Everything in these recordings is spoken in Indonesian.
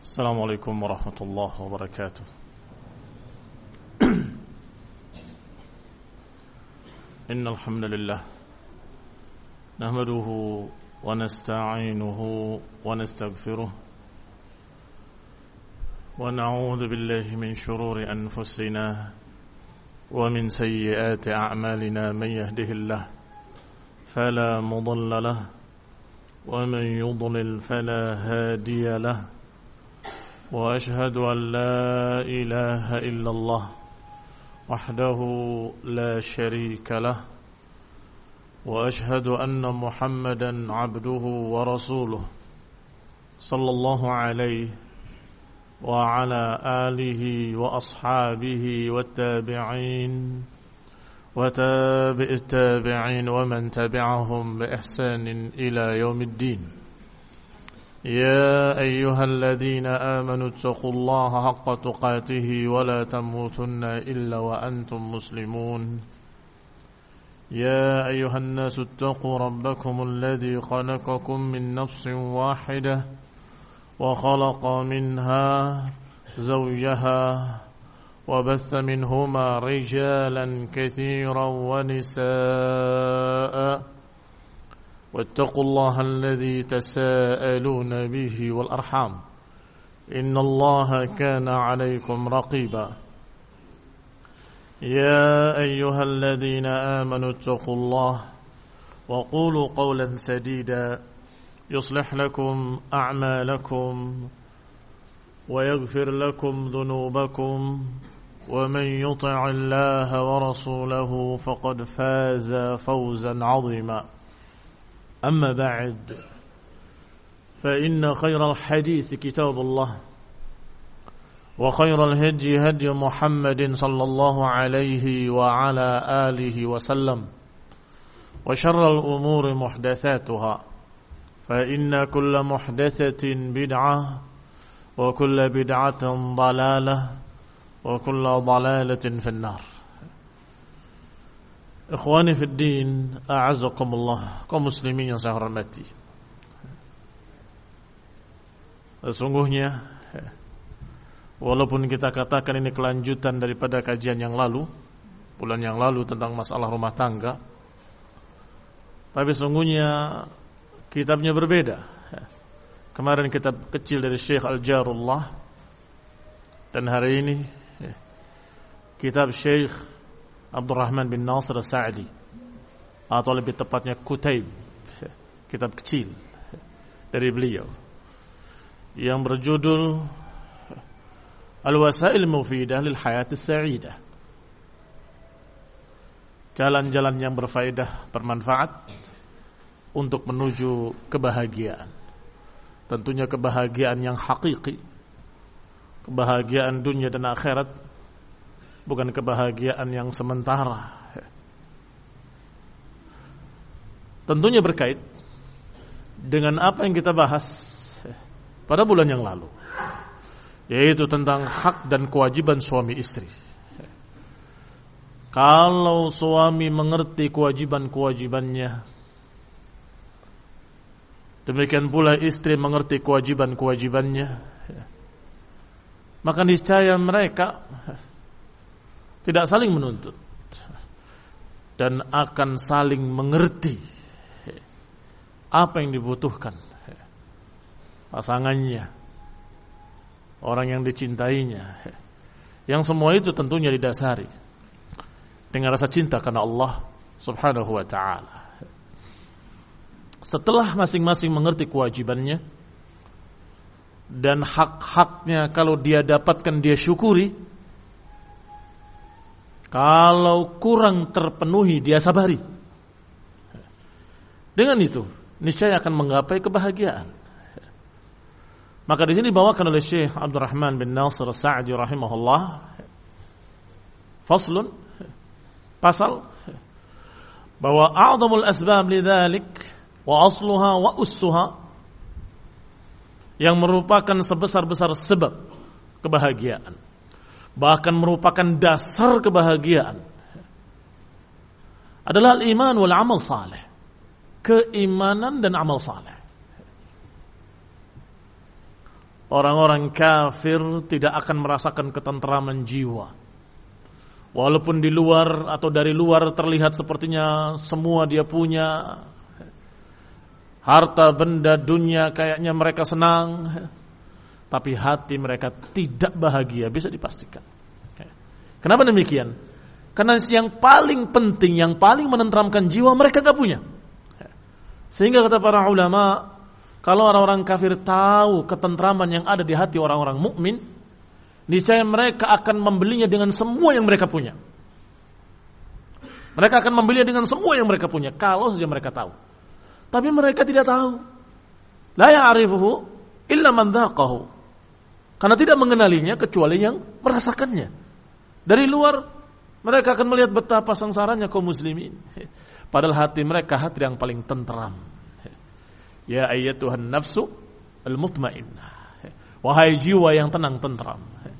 السلام عليكم ورحمة الله وبركاته. إن الحمد لله نحمده ونستعينه ونستغفره ونعوذ بالله من شرور أنفسنا ومن سيئات أعمالنا. من يهده الله فلا مضل له ومن يضلل فلا هادي له، وأشهد أن لا إله إلا الله وحده لا شريك له، وأشهد أن محمدا عبده ورسوله صلى الله عليه وعلى آله وأصحابه والتابعين وتابع التابعين ومن تبعهم بإحسان إلى يوم الدين. يا أيها الذين آمنوا اتقوا الله حق تقاته ولا تموتن إلا وأنتم مسلمون. يا أيها الناس اتقوا ربكم الذي خلقكم من نفس واحدة وخلق منها زوجها وبث منهما رجالا كثيرا ونساء، واتقوا الله الذي تساءلون به والأرحام إن الله كان عليكم رقيبا. يا أيها الذين آمنوا اتقوا الله وقولوا قولا سديدا يصلح لكم أعمالكم ويغفر لكم ذنوبكم، ومن يطع الله ورسوله فقد فاز فوزا عظيما. أما بعد، فإن خير الحديث كتاب الله، وخير الهدي هدي محمد صلى الله عليه وعلى آله وسلم، وشر الأمور محدثاتها، فإن كل محدثة بدعة وكل بدعة ضلالة وكل ضلالة في النار. Ikhwani fi din, a'azzakumullah, kaum muslimin yang saya hormati. Sesungguhnya walaupun kita katakan ini kelanjutan daripada kajian yang lalu, bulan yang lalu tentang masalah rumah tangga, tapi sesungguhnya kitabnya berbeda. Kemarin kitab kecil dari Syekh Al-Jarullah, dan hari ini kitab Syekh Abdurrahman bin Nasir As-Sa'di, atau lebih tepatnya Kutaib, kitab kecil dari beliau yang berjudul Al-Wasail Mufidah lil Hayat As-Sa'idah, jalan-jalan yang berfaedah, bermanfaat untuk menuju kebahagiaan. Tentunya kebahagiaan yang hakiki, kebahagiaan dunia dan akhirat, bukan kebahagiaan yang sementara. Tentunya berkait dengan apa yang kita bahas pada bulan yang lalu, yaitu tentang hak dan kewajiban suami istri. Kalau suami mengerti kewajiban-kewajibannya, demikian pula istri mengerti kewajiban-kewajibannya, maka niscaya mereka tidak saling menuntut dan akan saling mengerti apa yang dibutuhkan pasangannya, orang yang dicintainya. Yang semua itu tentunya didasari dengan rasa cinta karena Allah Subhanahu wa ta'ala. Setelah masing-masing mengerti kewajibannya dan hak-haknya, kalau dia dapatkan dia syukuri, kalau kurang terpenuhi dia sabari. Dengan itu niscaya akan menggapai kebahagiaan. Maka di sini dibawakan oleh Syekh Abdurrahman bin Nasir As-Sa'di rahimahullah faslun, pasal, bahwa a'zamul asbab lidzalik wa asluha wa ussuha, yang merupakan sebesar-besar sebab kebahagiaan, bahkan merupakan dasar kebahagiaan, adalah al-iman wal amal saleh, keimanan dan amal saleh. orang-orang kafir tidak akan merasakan ketentraman jiwa. Walaupun di luar atau dari luar terlihat sepertinya semua dia punya, harta benda dunia kayaknya mereka senang, tapi hati mereka tidak bahagia, bisa dipastikan. Kenapa demikian? Karena yang paling penting, yang paling menenteramkan jiwa mereka gak punya. Sehingga kata para ulama, kalau orang-orang kafir tahu ketentraman yang ada di hati orang-orang mukmin, niscaya mereka akan membelinya dengan semua yang mereka punya. Mereka akan membelinya dengan semua yang mereka punya, kalau saja mereka tahu. Tapi mereka tidak tahu. La ya'rifuhu illa man dzaqahu. Karena tidak mengenalinya kecuali yang merasakannya. Dari luar mereka akan melihat betapa sengsaranya kaum muslimin. Padahal hati mereka hati yang paling tenteram. Ya ayyatuhan nafsu al-mutmainnah. Wahai jiwa yang tenang tenteram.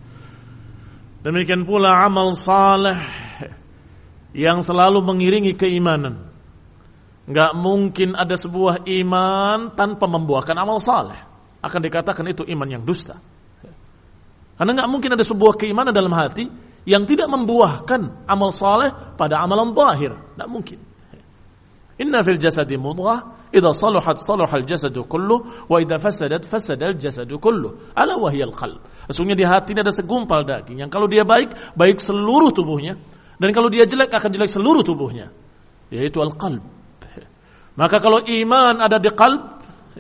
Demikian pula amal saleh yang selalu mengiringi keimanan. Enggak mungkin ada sebuah iman tanpa membuahkan amal saleh. Akan dikatakan itu iman yang dusta. Karena enggak mungkin ada sebuah keimanan dalam hati yang tidak membuahkan amal saleh pada amalan zahir. Enggak mungkin. Inna fil jasadi mudghah, idza salahat salahal jasadu kulluh, wa idza fasadat fasadal jasadu kulluh. Ala wa hiyal qalb. Sesungguhnya di hati ada segumpal daging yang kalau dia baik, baik seluruh tubuhnya, dan kalau dia jelek akan jelek seluruh tubuhnya, yaitu al-qalb. Maka kalau iman ada di qalb,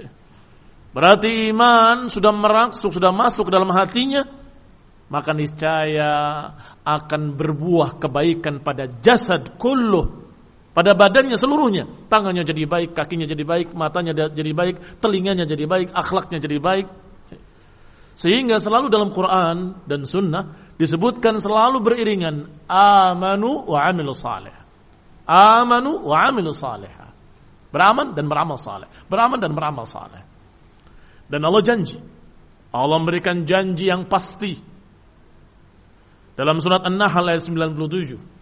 berarti iman sudah merangsuk, sudah masuk dalam hatinya, maka niscaya akan berbuah kebaikan pada jasad kulluh, pada badannya seluruhnya. Tangannya jadi baik, kakinya jadi baik, matanya jadi baik, telinganya jadi baik, akhlaknya jadi baik. Sehingga selalu dalam Quran dan Sunnah disebutkan selalu beriringan amanu wa amilu salih. Amanu wa amilu salih. Beramal dan beramal saleh. Beramal dan beramal saleh. Dan Allah janji. Allah memberikan janji yang pasti. Dalam surat An-Nahl ayat 97.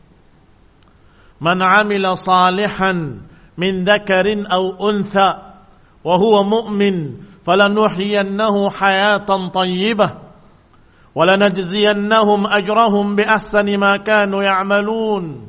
Man 'amila salihan min dzakarin aw untha wa huwa mu'min falanuhyiyannahu hayatan thayyibah wa lanajziyannahum ajrahum bi ahsani ma kanu ya'malun.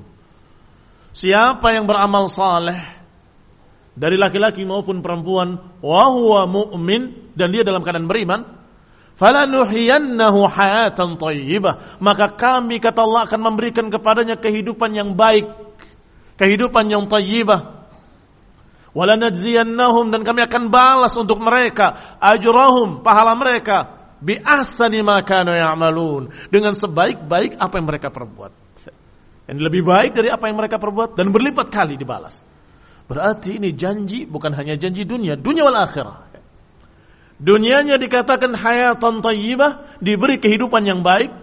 Siapa yang beramal saleh dari laki-laki maupun perempuan wa huwa mu'min, dan dia dalam keadaan beriman, falanuhyiyannahu hayatan thayyibah, maka kami, kata Allah, akan memberikan kepadanya kehidupan yang baik, kehidupan yang thayyibah. Walanajziyannahum, dan kami akan balas untuk mereka ajrahum, pahala mereka, bi ahsani ma kanu ya'malun, dengan sebaik-baik apa yang mereka perbuat. Yang lebih baik dari apa yang mereka perbuat dan berlipat kali dibalas. Berarti ini janji, bukan hanya janji dunia, dunia wal akhirah. Dunianya dikatakan hayatan thayyibah, diberi kehidupan yang baik.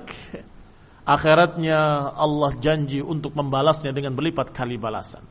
Akhiratnya Allah janji untuk membalasnya dengan berlipat kali balasan.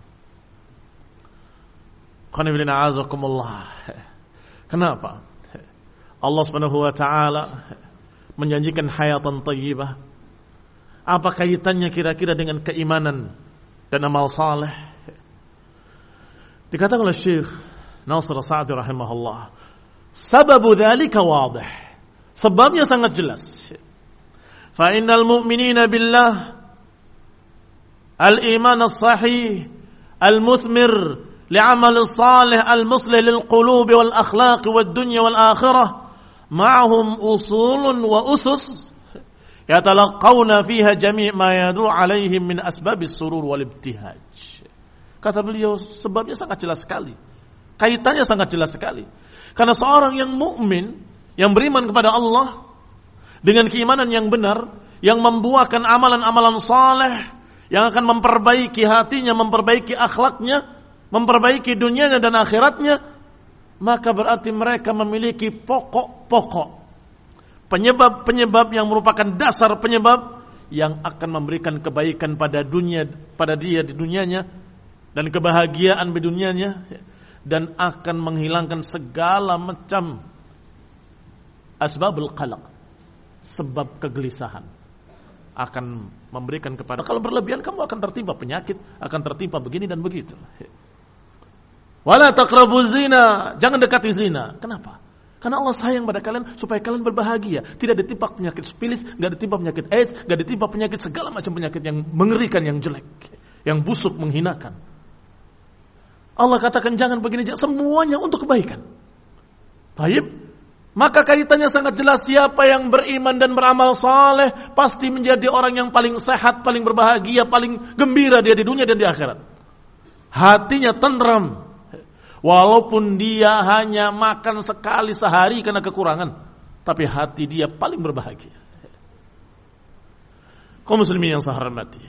Kenapa? Allah Subhanahu wa taala menjanjikan hayatan thayyibah. Apa kaitannya kira-kira dengan keimanan dan amal saleh? Dikatakan oleh Syekh Nasir Sa'di rahimahullah, sababu dzalika wadih. Sebabnya sangat jelas. Fa innal mu'minina billah al-iman as-sahih al-muthmir li'amal salih al-muslih lil-qulub wal-akhlaq wad-dunya wal-akhirah ma'ahum usulun wa usus yatalaqawna fiha jami' ma yad'u 'alaihim min asbabis surur wal-ibtihaj. Kata beliau, sebabnya sangat jelas sekali. Kaitannya sangat jelas sekali. Karena seorang yang mukmin, yang beriman kepada Allah dengan keimanan yang benar, yang membuahkan amalan-amalan saleh, yang akan memperbaiki hatinya, memperbaiki akhlaknya, memperbaiki dunianya dan akhiratnya, maka berarti mereka memiliki pokok-pokok, penyebab-penyebab yang merupakan dasar penyebab yang akan memberikan kebaikan pada dia di dunianya, dan kebahagiaan di dunianya, dan akan menghilangkan segala macam asbabul qalaq, sebab kegelisahan, akan memberikan kepada, kalau berlebihan kamu akan tertimpa penyakit, akan tertimpa begini dan begitu. Wala taqrabu zina, jangan dekati zina. Kenapa? Karena Allah sayang pada kalian supaya kalian berbahagia. Tidak ditimpa penyakit sifilis, gak ditimpa penyakit AIDS, gak ditimpa penyakit segala macam penyakit yang mengerikan, yang jelek, yang busuk, menghinakan. Allah katakan jangan begini, semuanya untuk kebaikan. Baik, maka kaitannya sangat jelas, siapa yang beriman dan beramal saleh pasti menjadi orang yang paling sehat, paling berbahagia, paling gembira dia di dunia dan di akhirat. Hatinya tentram, walaupun dia hanya makan sekali sehari karena kekurangan, tapi hati dia paling berbahagia. Kaum muslimin yang saya hormati,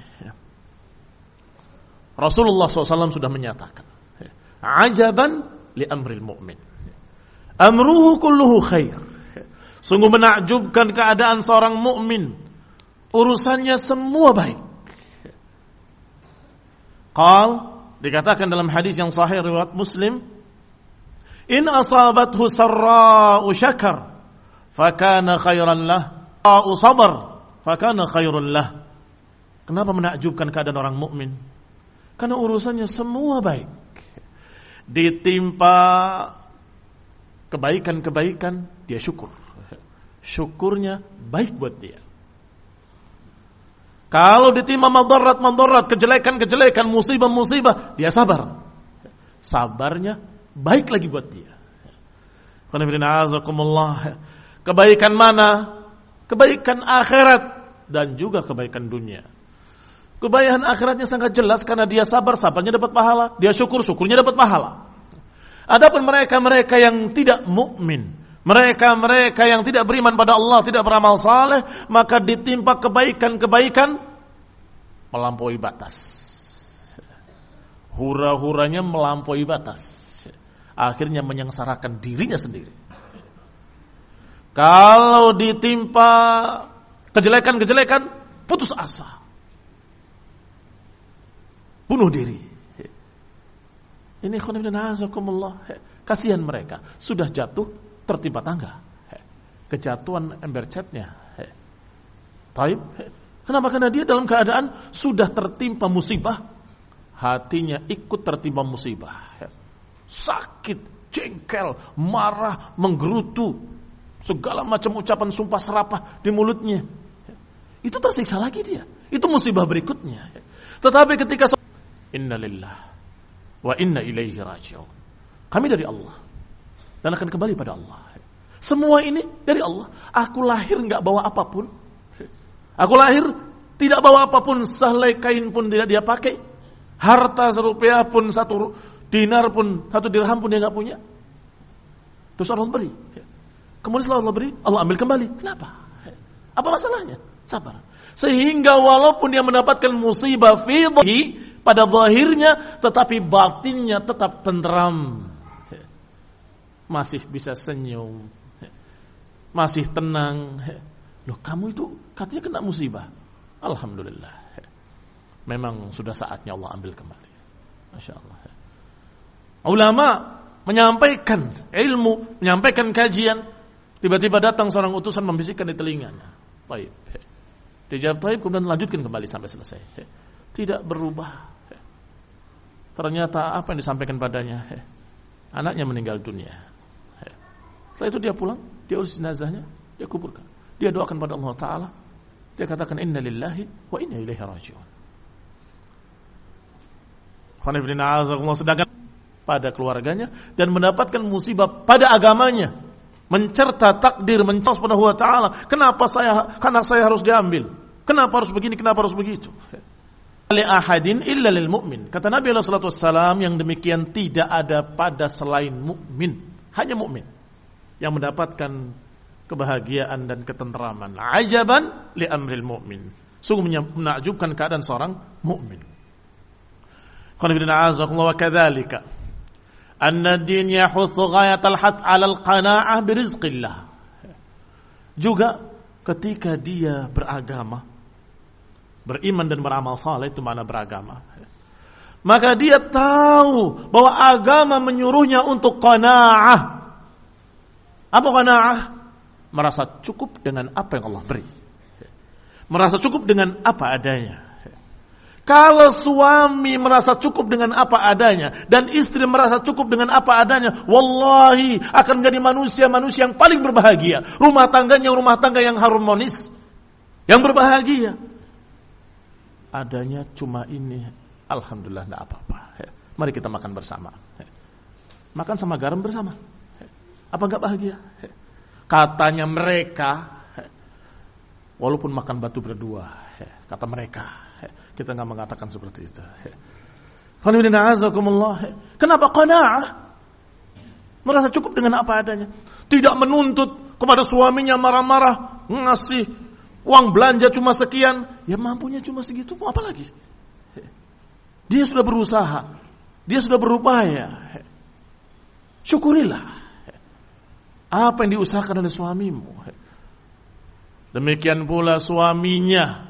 Rasulullah SAW sudah menyatakan, ajaban li amril mu'min, amruhu kulluhu khair. Sungguh menakjubkan keadaan seorang mukmin, urusannya semua baik. Dikatakan dalam hadis yang sahih riwayat Muslim, in asabathu sarra'u syakar fakana khairan lah, au sabar fakana khairun lah. Kenapa menakjubkan keadaan orang mukmin? Karena urusannya semua baik. Ditimpa kebaikan-kebaikan, dia syukur. Syukurnya baik buat dia. Kalau ditimpa madarat-madarat, kejelekan-kejelekan, musibah-musibah, dia sabar. Sabarnya baik lagi buat dia. Kebaikan mana? Kebaikan akhirat dan juga kebaikan dunia. Kebaikan akhiratnya sangat jelas karena dia sabar, sabarnya dapat pahala. Dia syukur, syukurnya dapat pahala. Adapun mereka-mereka yang tidak mukmin, mereka-mereka yang tidak beriman pada Allah, tidak beramal saleh, maka ditimpa kebaikan-kebaikan melampaui batas. Hura-huranya melampaui batas. Akhirnya menyengsarakan dirinya sendiri. Kalau ditimpa kejelekan-kejelekan, putus asa. Bunuh diri. Ini kasihan mereka. Sudah jatuh tertimpa tangga. Kejatuhan ember catnya. Taib. Kenapa? Karena dia dalam keadaan sudah tertimpa musibah. Hatinya ikut tertimpa musibah. Sakit, jengkel, marah, menggerutu. Segala macam ucapan sumpah serapah di mulutnya. Itu tersiksa lagi dia. Itu musibah berikutnya. Tetapi ketika inna lillah wa inna ilaihi raji'un. Kami dari Allah dan akan kembali pada Allah. Semua ini dari Allah. Aku lahir enggak bawa apapun. Aku lahir tidak bawa apapun, sehelai kain pun tidak dia pakai. Harta serupiah pun, 1 dinar pun, 1 dirham pun dia enggak punya. Terus Allah beri. Kemudian setelah Allah beri, Allah ambil kembali. Kenapa? Apa masalahnya? Sabar. Sehingga walaupun dia mendapatkan musibah fi pada zahirnya, tetapi batinnya tetap tenteram. Masih bisa senyum. Masih tenang. Loh, kamu itu katanya kena musibah. Alhamdulillah. Memang sudah saatnya Allah ambil kembali. Masya Allah. Ulama menyampaikan ilmu, menyampaikan kajian. Tiba-tiba datang seorang utusan membisikkan di telinganya. Baik. Dijawab taib, kemudian lanjutkan kembali sampai selesai. Tidak berubah. Ternyata apa yang disampaikan padanya? Anaknya meninggal dunia. Setelah itu dia pulang, dia urus jenazahnya, dia kuburkan. Dia doakan pada Allah Ta'ala. Dia katakan inna lillahi wa inna ilaihi raji'un. Sedangkan pada keluarganya dan mendapatkan musibah pada agamanya, mencerta takdir, mencos pada Allah Ta'ala. Kenapa anak saya harus diambil? Kenapa harus begini? Kenapa harus begitu? Li ahadin illa lil mu'min. Kata Nabi sallallahu alaihi wasallam, yang demikian tidak ada pada selain mukmin, hanya mukmin yang mendapatkan kebahagiaan dan ketenteraman. Ajaban li amril mu'min. Sungguh menakjubkan keadaan seorang mukmin. Qul inna a'azakumullah wa kadzalika anna ad-din yahuthu ghayatal hath 'ala al-qana'ah bi rizqillah. Juga ketika dia beragama, beriman dan beramal saleh, itu makna beragama, maka dia tahu bahwa agama menyuruhnya untuk qanaah. Apa qanaah? Merasa cukup dengan apa yang Allah beri. Merasa cukup dengan apa adanya. Kalau suami merasa cukup dengan apa adanya dan istri merasa cukup dengan apa adanya, wallahi akan menjadi manusia yang paling berbahagia. Rumah tangga yang harmonis, yang berbahagia. Adanya cuma ini, alhamdulillah tidak apa-apa. Mari kita makan bersama. Makan sama garam bersama. Apa enggak bahagia? Katanya mereka, walaupun makan batu berdua, kata mereka. Kita enggak mengatakan seperti itu. Kenapa qanaah? Merasa cukup dengan apa adanya. Tidak menuntut kepada suaminya marah-marah, ngasih uang belanja cuma sekian, ya mampunya cuma segitu, mau apa lagi? Dia sudah berusaha, dia sudah berupaya. Syukurilah apa yang diusahakan oleh suamimu. Demikian pula suaminya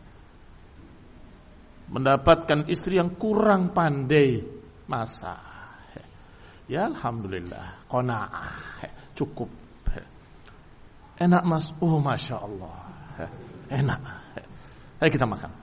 mendapatkan istri yang kurang pandai masak, ya alhamdulillah, qanaah, cukup. Enak mas, oh masya Allah, enak. Ayo kita makan.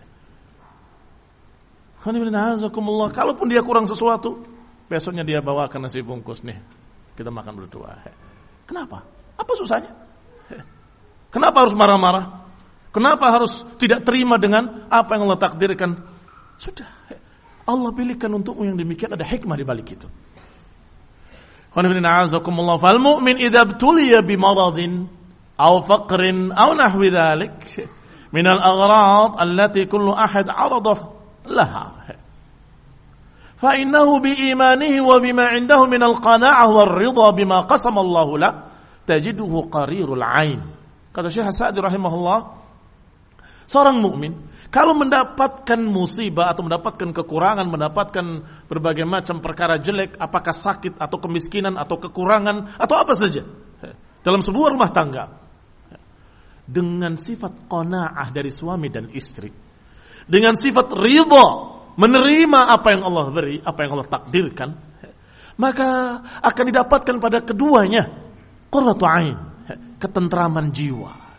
Kalaupun dia kurang sesuatu, besoknya dia bawakan nasi bungkus nih, kita makan berdua. Kenapa? Apa susahnya? Kenapa harus marah-marah? Kenapa harus tidak terima dengan apa yang Allah takdirkan? Sudah, Allah pilihkan untukmu yang demikian, ada hikmah di balik itu. Fal mu'min idza ibtuliya bi maradin aw faqrin aw nahwi dhalik min al-aghrad allati kullu ahad 'arada laha. Fa innahu bi imanihi wa bima 'indahu min al-qana'ah wal ridha bima qasama Allah la tajiduhu qarirul 'ain. Kata Syekh Sa'di rahimahullah, seorang mukmin kalau mendapatkan musibah atau mendapatkan kekurangan, mendapatkan berbagai macam perkara jelek, apakah sakit atau kemiskinan atau kekurangan atau apa saja dalam sebuah rumah tangga, dengan sifat qanaah dari suami dan istri, dengan sifat ridha, menerima apa yang Allah beri, apa yang Allah takdirkan, maka akan didapatkan pada keduanya qurratu ain, ketentraman jiwa.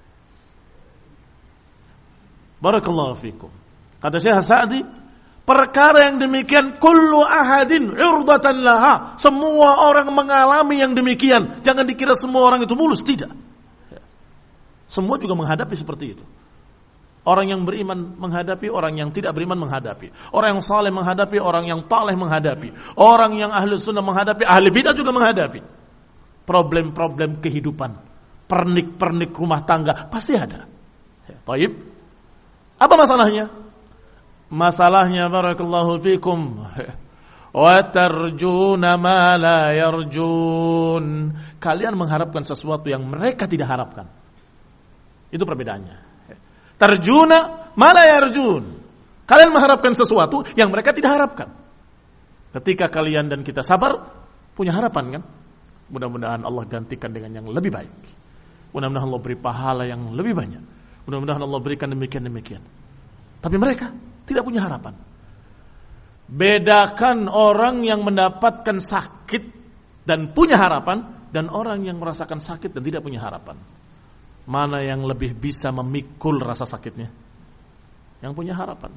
Barakallahu fikum. Kata Syekh Sa'di, perkara yang demikian kullu ahadin urdatan laha. Semua orang mengalami yang demikian. Jangan dikira semua orang itu mulus, tidak. Semua juga menghadapi seperti itu. Orang yang beriman menghadapi, orang yang tidak beriman menghadapi. Orang yang saleh menghadapi, orang yang taleh menghadapi. Orang yang ahli sunnah menghadapi, ahli bidah juga menghadapi. Problem-problem kehidupan, pernik-pernik rumah tangga pasti ada. Baik. Apa masalahnya? Masalahnya barakallahu fikum wa tarjuna ma la yarjun. Kalian mengharapkan sesuatu yang mereka tidak harapkan. Itu perbedaannya. Tarjuna ma la yarjun. Kalian mengharapkan sesuatu yang mereka tidak harapkan. Ketika kalian dan kita sabar, punya harapan kan? Mudah-mudahan Allah gantikan dengan yang lebih baik. Mudah-mudahan Allah beri pahala yang lebih banyak. Mudah-mudahan Allah berikan demikian. Tapi mereka tidak punya harapan. Bedakan orang yang mendapatkan sakit dan punya harapan, dan orang yang merasakan sakit dan tidak punya harapan. Mana yang lebih bisa memikul rasa sakitnya? Yang punya harapan.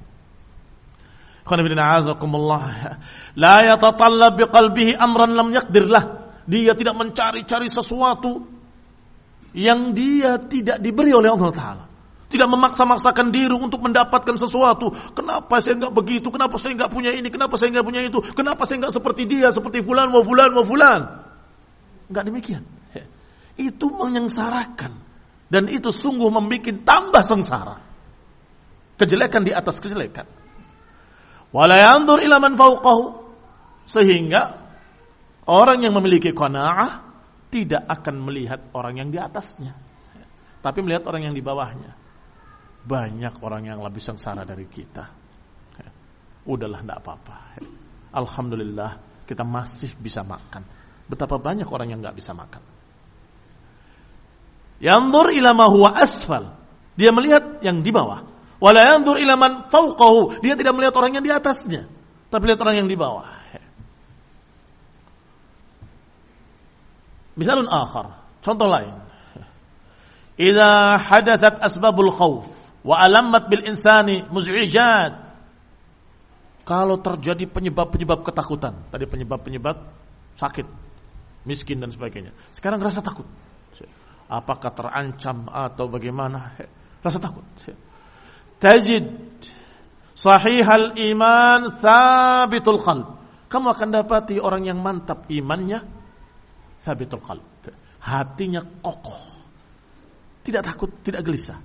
La yatatallab biqalbihi amran lam yaqdir lah. Dia tidak mencari-cari sesuatu yang dia tidak diberi oleh Allah Ta'ala. Tidak memaksa-maksakan diri untuk mendapatkan sesuatu. Kenapa saya enggak begitu? Kenapa saya enggak punya ini? Kenapa saya enggak punya itu? Kenapa saya enggak seperti dia? Seperti fulan, mau fulan. Enggak demikian. Itu menyengsarakan. Dan itu sungguh membuat tambah sengsara. Kejelekan di atas kejelekan. Wala yanzur ila man fawqahu. Sehingga orang yang memiliki qanaah tidak akan melihat orang yang di atasnya, tapi melihat orang yang di bawahnya. Banyak orang yang lebih sengsara dari kita. Udahlah, tidak apa-apa. Alhamdulillah kita masih bisa makan. Betapa banyak orang yang tidak bisa makan. Yanzur ila ma huwa asfal. Dia melihat yang di bawah. Wala yanzur ila man fawqahu. Dia tidak melihat orang yang di atasnya, tapi lihat orang yang di bawah. Misalun akhar, contoh lain. Idza hadathat asbabul khauf wa alammat bil insani muz'ijat. Kalau terjadi penyebab-penyebab ketakutan, tadi penyebab-penyebab sakit, miskin dan sebagainya. Sekarang rasa takut. Apakah terancam atau bagaimana? Rasa takut. Tajid sahihal iman thabitul qalb. Kamu akan dapati orang yang mantap imannya thabitul qalb. Hatinya kokoh. Tidak takut, tidak gelisah.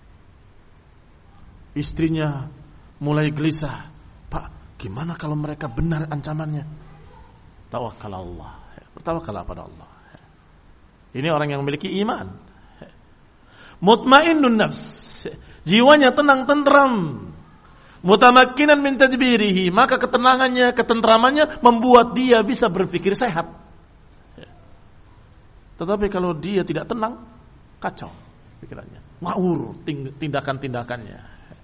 Istrinya mulai gelisah. Pak, gimana kalau mereka benar ancamannya? Tawakal Allah. Bertawakallah pada Allah. Ini orang yang memiliki iman. Mutmainnun nafs. Jiwanya tenang tentram. Mutamakkinan min tadbirihi. Maka ketenangannya, ketentramannya membuat dia bisa berpikir sehat. Tetapi kalau dia tidak tenang, kacau pikirannya, ngawur tindakan-tindakannya.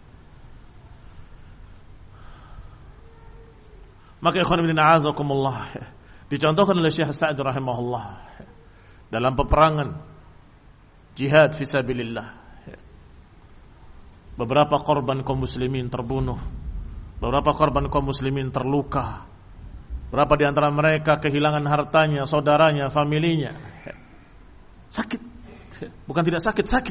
Maka ikhwan fillah azakumullah, dicontohkan oleh Syekh Sa'd rahimahullah dalam peperangan jihad fisabilillah. Beberapa korban kaum muslimin terbunuh, beberapa korban kaum muslimin terluka, berapa di antara mereka kehilangan hartanya, saudaranya, familinya. Sakit, bukan tidak sakit.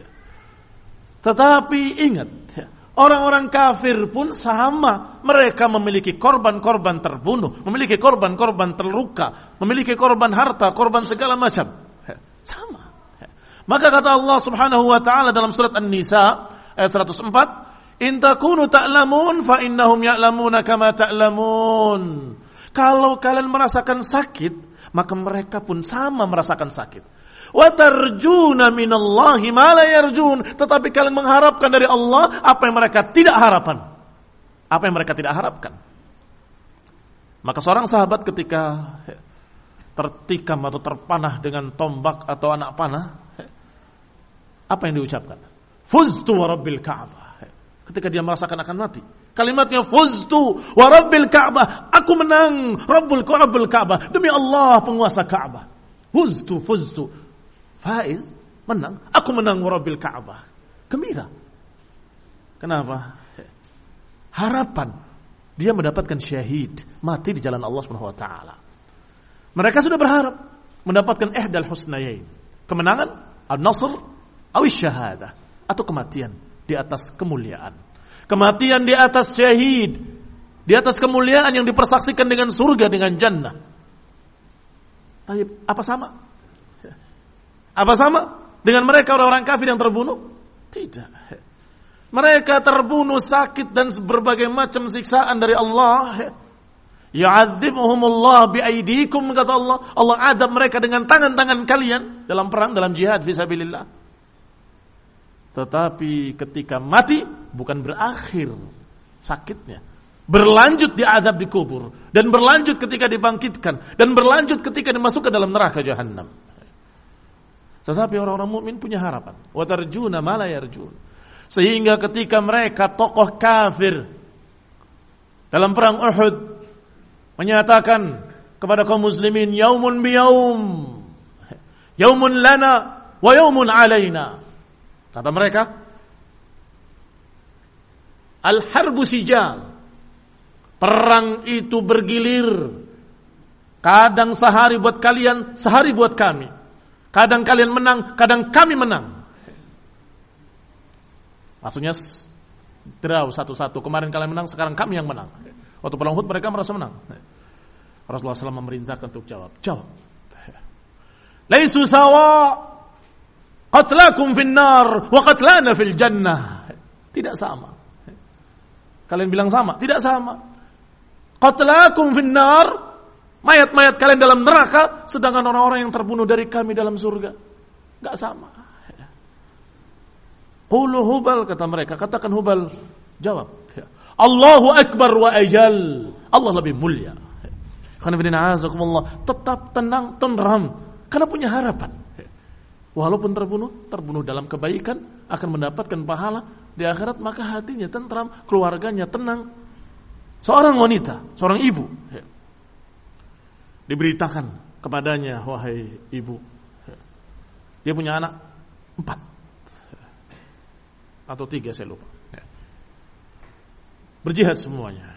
Tetapi ingat, orang-orang kafir pun sama. Mereka memiliki korban-korban terbunuh, memiliki korban-korban terluka, memiliki korban harta, korban segala macam. Sama. Maka kata Allah Subhanahu wa taala dalam surat An-Nisa ayat 104, "In takunu ta'lamun fa innahum ya'lamuna kama ta'lamun." Kalau kalian merasakan sakit, maka mereka pun sama merasakan sakit. Wa tarjuna minallahi ma la yarjun, tetapi kalian mengharapkan dari Allah apa yang mereka tidak harapkan. Apa yang mereka tidak harapkan. Maka seorang sahabat ketika tertikam atau terpanah dengan tombak atau anak panah, apa yang diucapkan? Fuztu wa rabbil Ka'bah. Ketika dia merasakan akan mati, kalimatnya fuztu wa rabbil Ka'bah, aku menang, Rabbul Ka'bah, demi Allah penguasa Ka'bah. Fuztu, faiz, menang, aku menang wa rabbil Ka'bah. Gembira. Kenapa? Harapan dia mendapatkan syahid, mati di jalan Allah Subhanahu wa taala. Mereka sudah berharap mendapatkan ihdal husnayain, kemenangan, an-nasr, atau syahadah, atau kematian di atas kemuliaan. Kematian di atas syahid, di atas kemuliaan yang dipersaksikan dengan surga, dengan jannah. Apa sama? Apa sama dengan mereka orang-orang kafir yang terbunuh? Tidak. Mereka terbunuh sakit dan berbagai macam siksaan dari Allah. Ya'adzibuhumullah biaidikum, kata Allah. Allah adab mereka dengan tangan-tangan kalian dalam perang, dalam jihad fisabilillah. Tetapi ketika mati bukan berakhir sakitnya, berlanjut diadab di kubur, dan berlanjut ketika dibangkitkan, dan berlanjut ketika dimasukkan dalam neraka jahannam. Tetapi orang-orang mukmin punya harapan. Wa tarjuna ma la yarjun. Sehingga ketika mereka tokoh kafir dalam perang Uhud menyatakan kepada kaum muslimin, yaumun biyaum, yaumun lana wa yaumun alaina. Kata mereka, al-harbu sijal. Perang itu bergilir. Kadang sehari buat kalian, sehari buat kami. Kadang kalian menang, kadang kami menang. Maksudnya draw satu-satu. Kemarin kalian menang, sekarang kami yang menang. Waktu perang Uhud mereka merasa menang. Rasulullah SAW memerintahkan untuk jawab. Laisu sawa, qatlakum finnar wa qatlana fil jannah. Tidak sama. Kalian bilang sama? Tidak sama. Qatlakum finnar, mayat-mayat kalian dalam neraka, sedangkan orang-orang yang terbunuh dari kami dalam surga. Gak sama. Qulu Hubal, kata mereka. Katakan Hubal. Jawab. Allahu Akbar wa ajal. Allah lebih mulia. Tetap tenang, tenteram. Karena punya harapan. Walaupun terbunuh dalam kebaikan, akan mendapatkan pahala di akhirat, maka hatinya tenteram, keluarganya tenang. Seorang wanita, seorang ibu, diberitakan kepadanya, wahai ibu, dia punya anak 4. atau 3 saya lupa. Berjihad semuanya.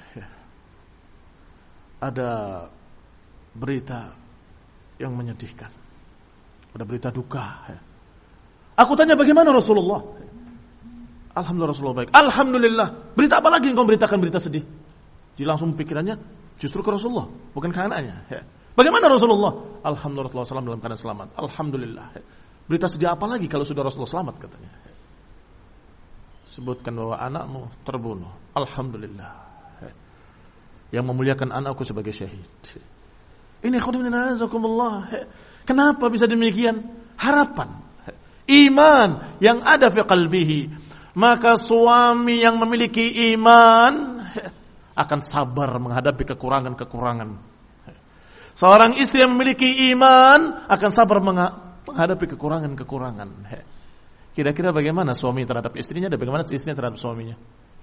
Ada berita yang menyedihkan. Ada berita duka. Aku tanya bagaimana Rasulullah? Alhamdulillah Rasulullah baik. Alhamdulillah. Berita apa lagi yang kau beritakan berita sedih? Jadi langsung pikirannya justru ke Rasulullah, bukan ke anaknya. Bagaimana Rasulullah? Alhamdulillah Rasulullah SAW dalam keadaan selamat. Alhamdulillah. Berita sedih apa lagi kalau sudah Rasulullah selamat katanya? Sebutkan bahwa anakmu terbunuh. Alhamdulillah. Yang memuliakan anakku sebagai syahid. Ini khudminna azakumullah. Kenapa bisa demikian? Harapan, iman yang ada fi qalbihi. Maka suami yang memiliki iman akan sabar menghadapi kekurangan-kekurangan. Seorang istri yang memiliki iman akan sabar menghadapi kekurangan-kekurangan. Kira-kira bagaimana suami terhadap istrinya dan bagaimana istrinya terhadap suaminya?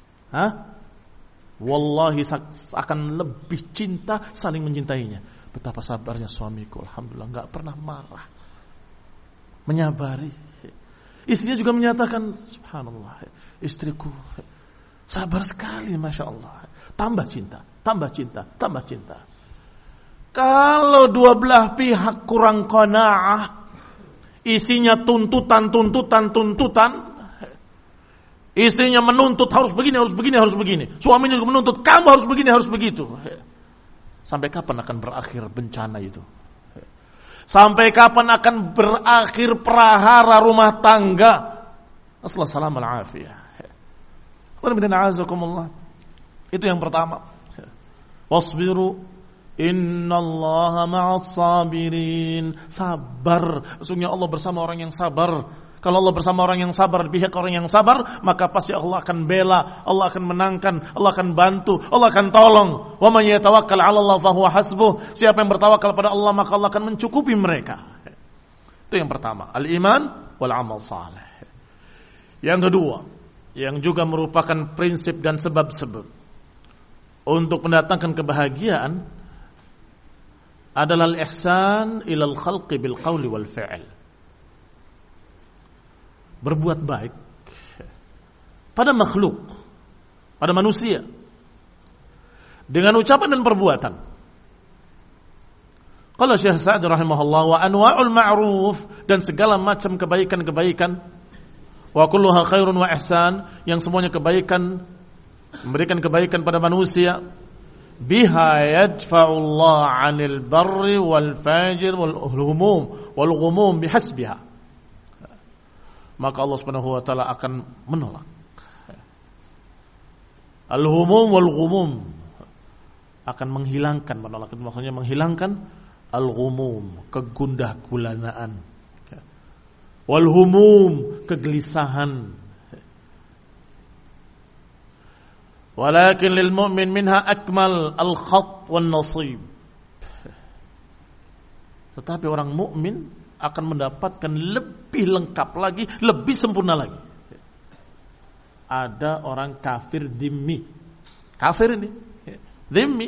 Wallahi akan lebih cinta, saling mencintainya. Betapa sabarnya suamiku, alhamdulillah, enggak pernah marah, menyabari. Istrinya juga menyatakan, subhanallah, istriku sabar sekali, masya Allah. Tambah cinta, tambah cinta, tambah cinta. Kalau dua belah pihak kurang qanaah, isinya tuntutan, istrinya menuntut harus begini, harus begini, harus begini. Suaminya juga menuntut kamu harus begini, harus begitu. Sampai kapan akan berakhir bencana itu? Sampai kapan akan berakhir prahara rumah tangga? Assalamualaikum warahmatullahi wabarakatuh. Itu yang pertama. Wasbiru innallaha ma'as sabirin. Sabar. Sesungguhnya Allah bersama orang yang sabar. Kalau Allah bersama orang yang sabar, di pihak orang yang sabar, maka pasti Allah akan bela, Allah akan menangkan, Allah akan bantu, Allah akan tolong. Wa man yatawakkal 'ala Allah fa huwa hasbuh. Siapa yang bertawakal pada Allah, maka Allah akan mencukupi mereka. Itu yang pertama, al-iman wal amal saleh. Yang kedua, yang juga merupakan prinsip dan sebab-sebab untuk mendatangkan kebahagiaan adalah al-ihsan ilal khalqi bil qawli wal fi'l. Berbuat baik pada makhluk, pada manusia, dengan ucapan dan perbuatan. Qala Syekh Sa'd rahimahullah, wa anwa'ul ma'ruf, dan segala macam kebaikan-kebaikan, wa kulluha khairun wa ihsan, yang semuanya kebaikan, memberikan kebaikan pada manusia. Biha yadfa'ullah 'anil barri wal fajir wal ghumum bihasbiha. Maka Allah Subhanahu wa taala akan menolak al-humum wal ghumum, akan menghilangkan, menolak itu maksudnya menghilangkan al-ghumum, kegundah gulanaan, wal humum, kegelisahan. Walakin lil mu'min minha akmal al-khat wan nasib. Tetapi orang mukmin akan mendapatkan lebih lengkap lagi, lebih sempurna lagi. Ada orang kafir dhimmi. Kafir ini, dhimmi.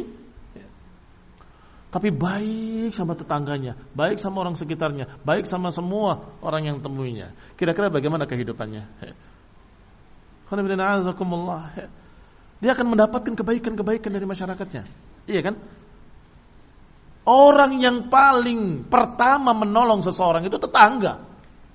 Tapi baik sama tetangganya, baik sama orang sekitarnya, baik sama semua orang yang temuinya. Kira-kira bagaimana kehidupannya? Dia akan mendapatkan kebaikan-kebaikan dari masyarakatnya. Iya kan? Orang yang paling pertama menolong seseorang itu tetangga.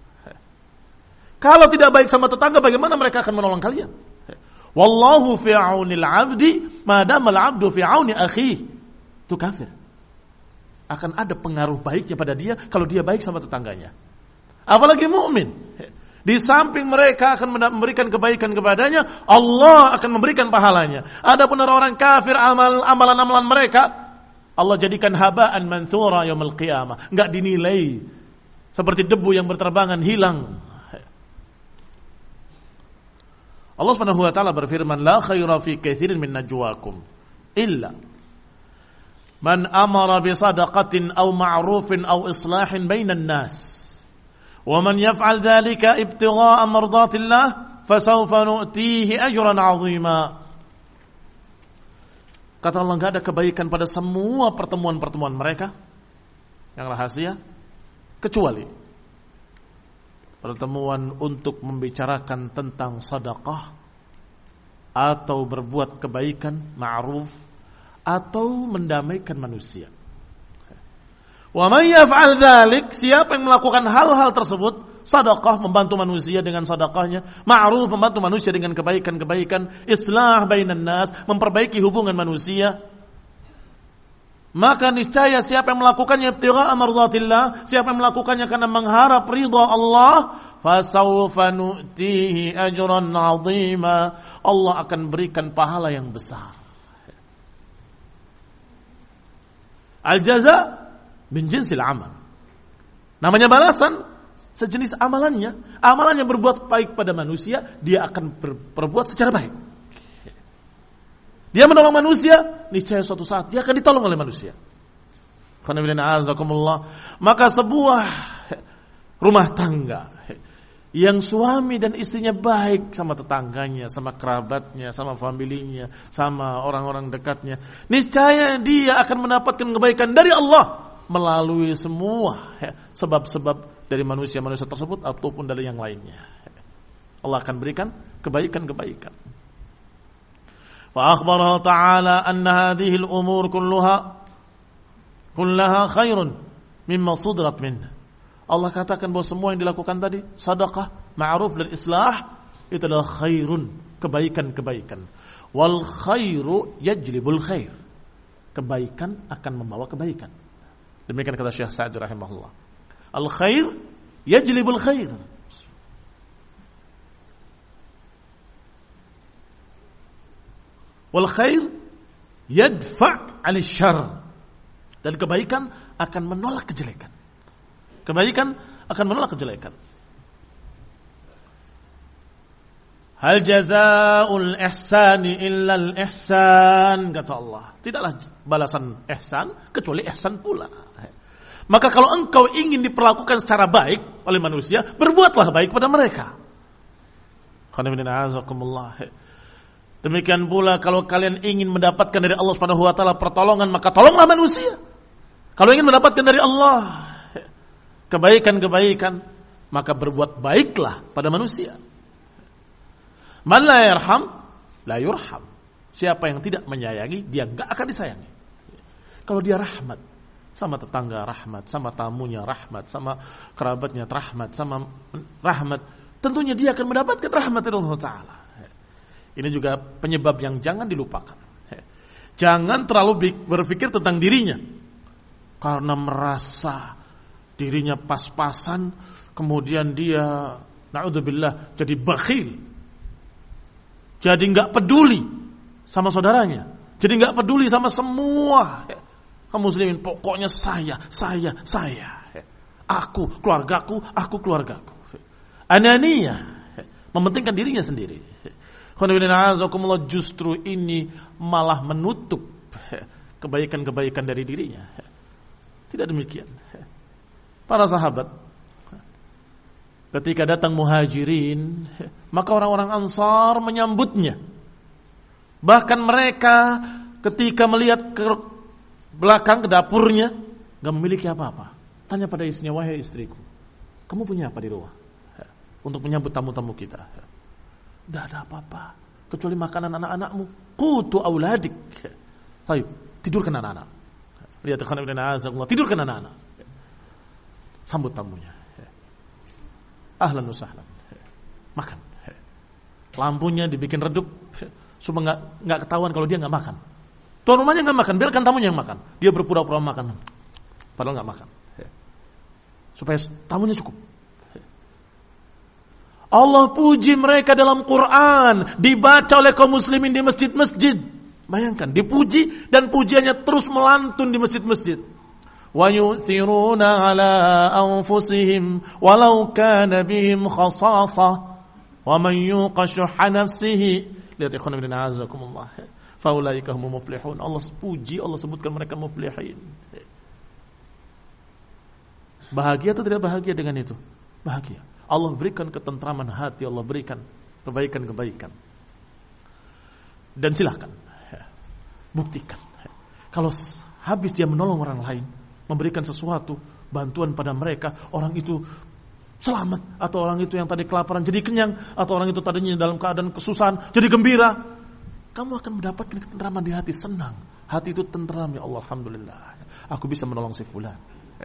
Kalau tidak baik sama tetangga, bagaimana mereka akan menolong kalian? Wallahu fi aunil 'abdi ma damal 'abdu fi auni akhihi. Itu kafir. Akan ada pengaruh baiknya pada dia kalau dia baik sama tetangganya. Apalagi mukmin. Di samping mereka akan memberikan kebaikan kepadanya, Allah akan memberikan pahalanya. Adapun orang-orang kafir, amalan-amalan mereka Allah jadikan haba'an manthura yaumil qiyamah, enggak dinilai, seperti debu yang berterbangan hilang. Allah Subhanahu wa taala berfirman, la khaira fi katsirin min najwaakum illa man amara bi sadaqatin aw ma'rufin aw islahin bainan nas. Wa man yaf'al dzalika ibtigha'a mardatillah fasawfa nu'tihi ajran 'azima. Kata Allah, enggak ada kebaikan pada semua pertemuan-pertemuan mereka yang rahasia, kecuali pertemuan untuk membicarakan tentang sedekah atau berbuat kebaikan, ma'ruf, atau mendamaikan manusia. Wa man yaf'al dzalik, siapa yang melakukan hal-hal tersebut, sedekah membantu manusia dengan sedekahnya, ma'ruf membantu manusia dengan kebaikan-kebaikan, islah bainan nas memperbaiki hubungan manusia, maka niscaya siapa yang melakukannya ibtigha'a mardatillah, siapa yang melakukannya karena mengharap ridha Allah, fasawfa nu'tihi ajran 'azima, Allah akan berikan pahala yang besar. Al-jaza min jinsil amal. Namanya balasan sejenis amalannya. Amalannya berbuat baik pada manusia, dia akan berbuat secara baik. Dia menolong manusia, niscaya suatu saat dia akan ditolong oleh manusia. Maka sebuah rumah tangga yang suami dan istrinya baik sama tetangganya, sama kerabatnya, sama familinya, sama orang-orang dekatnya, niscaya dia akan mendapatkan kebaikan dari Allah melalui semua sebab-sebab dari manusia-manusia tersebut ataupun dari yang lainnya. Allah akan berikan kebaikan-kebaikan. Fa akhbara ta'ala anna hadhihi al-umur kullaha khairun mimma sudrat minha. Allah katakan bahwa semua yang dilakukan tadi, sedekah, ma'ruf dan islah, itu adalah khairun, kebaikan-kebaikan. Wal khairu yajlibul khair. Kebaikan akan membawa kebaikan. Demikian kata Syekh Sa'di rahimahullah. Al khair yajlibul khair. Wal khair yadfa' 'anil syarr. Dan kebaikan akan menolak kejelekan. Kebaikan akan menolak kejelekan. Hal jazaa'ul ihsani illa al-ihsan, kata Allah. Tidaklah balasan ihsan kecuali ihsan pula. Maka kalau engkau ingin diperlakukan secara baik oleh manusia, berbuatlah baik pada mereka. Demikian pula kalau kalian ingin mendapatkan dari Allah Subhanahu wa taala pertolongan, maka tolonglah manusia. Kalau ingin mendapatkan dari Allah kebaikan-kebaikan, maka berbuat baiklah pada manusia. Man la yarham la yurham. Siapa yang tidak menyayangi, dia enggak akan disayangi. Kalau dia rahmat sama tetangga, rahmat sama tamunya, rahmat sama kerabatnya, rahmat sama rahmat, tentunya dia akan mendapatkan rahmat dari Allah Ta'ala. Ini juga penyebab yang jangan dilupakan. Jangan terlalu berpikir tentang dirinya karena merasa dirinya pas-pasan, kemudian dia na'udzubillah jadi bakhil, jadi enggak peduli sama saudaranya, jadi enggak peduli sama semua kaum muslimin. Pokoknya saya, aku, keluargaku, ananiyah, mementingkan dirinya sendiri. Justru ini malah menutup kebaikan-kebaikan dari dirinya. Tidak demikian. Para sahabat ketika datang muhajirin, maka orang-orang Ansar menyambutnya. Bahkan mereka ketika melihat ke belakang, ke dapurnya, gak memiliki apa-apa. Tanya pada istrinya, wahai istriku, kamu punya apa di rumah untuk menyambut tamu-tamu kita? Tidak ada apa-apa kecuali makanan anak-anakmu, qutu auladik. Baik, tidurkan anak-anak. Lihat tidurkan anak-anak. Sambut tamunya. Ahlan wa sahlan. Makan. Lampunya dibikin redup supaya enggak ketahuan kalau dia enggak makan. Tuan rumahnya enggak makan, biarkan tamunya yang makan. Dia berpura-pura makan. Padahal enggak makan. Supaya tamunya cukup. Allah puji mereka dalam Quran, dibaca oleh kaum muslimin di masjid-masjid. Bayangkan, dipuji dan pujiannya terus melantun di masjid-masjid. Wa yu'thiruna ala anfusihim walau kana bihim khasasah wa man yuqa shuhha nafsihi. Lihat ikhwan ibn a'azakumullah. Faulaika humul muflihun. Allah puji, Allah sebutkan mereka muflihin. Bahagia atau tidak bahagia dengan itu? Bahagia. Allah berikan ketentraman hati, Allah berikan kebaikan-kebaikan. Dan silahkan buktikan. Kalau habis dia menolong orang lain, memberikan sesuatu, bantuan pada mereka, orang itu selamat, atau orang itu yang tadi kelaparan jadi kenyang, atau orang itu tadinya dalam keadaan kesusahan jadi gembira. Kamu akan mendapatkan ketenteraman di hati, senang. Hati itu tenteram, ya Allah, alhamdulillah, aku bisa menolong si fulan.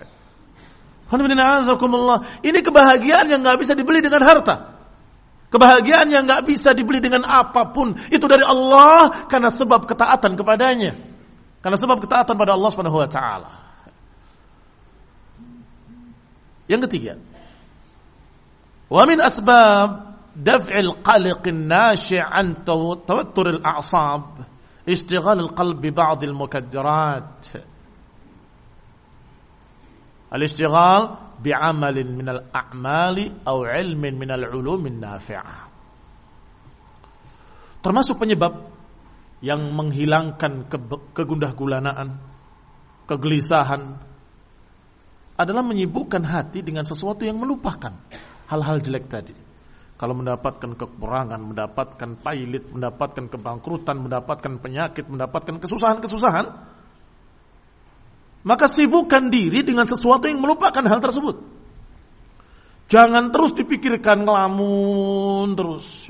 Ini kebahagiaan yang gak bisa dibeli dengan harta. Kebahagiaan yang gak bisa dibeli dengan apapun. Itu dari Allah karena sebab ketaatan kepadanya. Karena sebab ketaatan pada Allah Subhanahu wa taala. Yang ketiga, wa min asbab daf'il qaliqin nashi' an tawattur al-a'sab ishtighal al-qalb bi ba'd al-mukaddirat. Al-ishtighal bi'amalin min al-a'mali aw 'ilmin min al-'ulum an-nafi'ah. Termasuk penyebab yang menghilangkan kegundah-gulanaan, kegelisahan adalah menyibukkan hati dengan sesuatu yang melupakan hal-hal jelek tadi. Kalau mendapatkan kekurangan, mendapatkan pailit, mendapatkan kebangkrutan, mendapatkan penyakit, mendapatkan kesusahan-kesusahan, maka sibukkan diri dengan sesuatu yang melupakan hal tersebut. Jangan terus dipikirkan, ngelamun terus.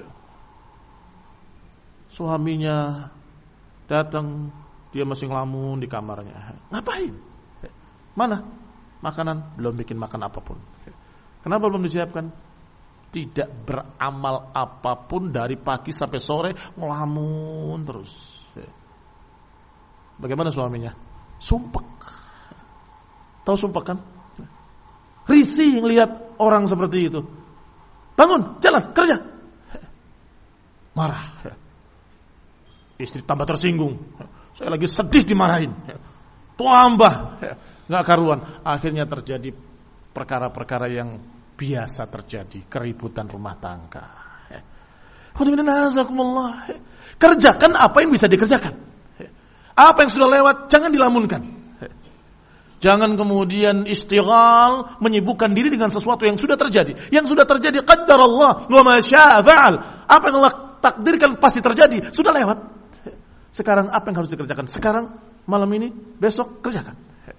Suaminya datang, dia masih ngelamun di kamarnya. Ngapain? Mana? Makanan? Belum bikin makan apapun. Kenapa belum disiapkan? Tidak beramal apapun dari pagi sampai sore, ngelamun terus. Bagaimana suaminya? Sumpek. Tahu sumpek kan? Risih ngelihat orang seperti itu. Bangun, jalan, kerja. Marah. Istri tambah tersinggung. Saya lagi sedih dimarahin. Tambah nggak karuan. Akhirnya terjadi perkara-perkara yang biasa terjadi, keributan rumah tangga. Kerjakan apa yang bisa dikerjakan. Apa yang sudah lewat jangan dilamunkan. Jangan kemudian istighal, menyibukkan diri dengan sesuatu yang sudah terjadi. Yang sudah terjadi qaddarallah wa ma syaa fa'al. Apa yang Allah takdirkan pasti terjadi, sudah lewat. Sekarang apa yang harus dikerjakan? Sekarang, malam ini, besok kerjakan.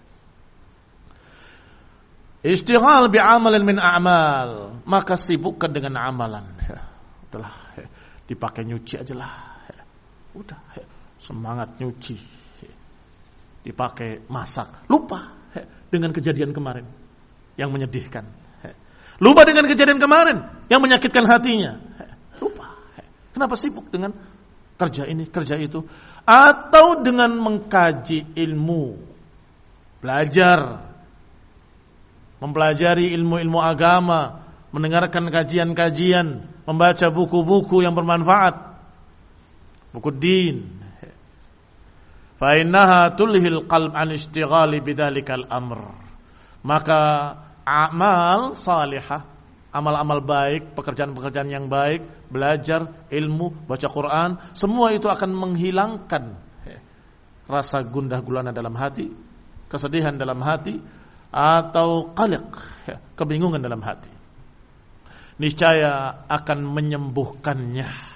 Istighal bi'amalin min a'mal, maka sibukkan dengan amalan. Udahlah, dipakai nyuci aja lah. Udah, semangat nyuci. Dipakai masak, lupa dengan kejadian kemarin yang menyedihkan, lupa dengan kejadian kemarin yang menyakitkan hatinya, lupa. Kenapa sibuk dengan kerja ini, kerja itu, atau dengan mengkaji ilmu, belajar, mempelajari ilmu-ilmu agama, mendengarkan kajian-kajian, membaca buku-buku yang bermanfaat, buku din. Fa'innaha tulhil qalb an ishtighali bidzalikal amr. Maka amal salihah, amal-amal baik, pekerjaan-pekerjaan yang baik, belajar ilmu, baca Quran, semua itu akan menghilangkan rasa gundah gulana dalam hati, kesedihan dalam hati, atau qaliq, kebingungan dalam hati. Niscaya akan menyembuhkannya.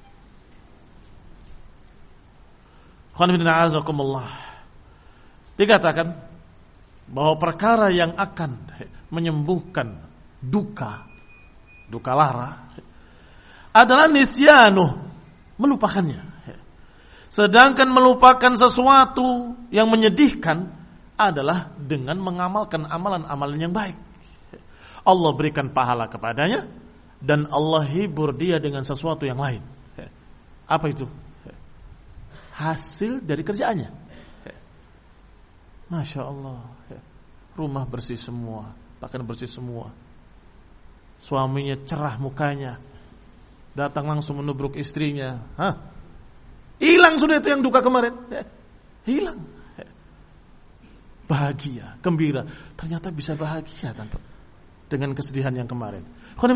Dikatakan bahwa perkara yang akan menyembuhkan duka lara adalah nisyanuh, melupakannya. Sedangkan melupakan sesuatu yang menyedihkan adalah dengan mengamalkan amalan-amalan yang baik. Allah berikan pahala kepadanya dan Allah hibur dia dengan sesuatu yang lain. Apa itu? Hasil dari kerjaannya. Masya Allah, rumah bersih semua, pakaian bersih semua, suaminya cerah mukanya, datang langsung menubruk istrinya. Hilang sudah itu yang duka kemarin, hilang. Bahagia, gembira. Ternyata bisa bahagia tanpa dengan kesedihan yang kemarin.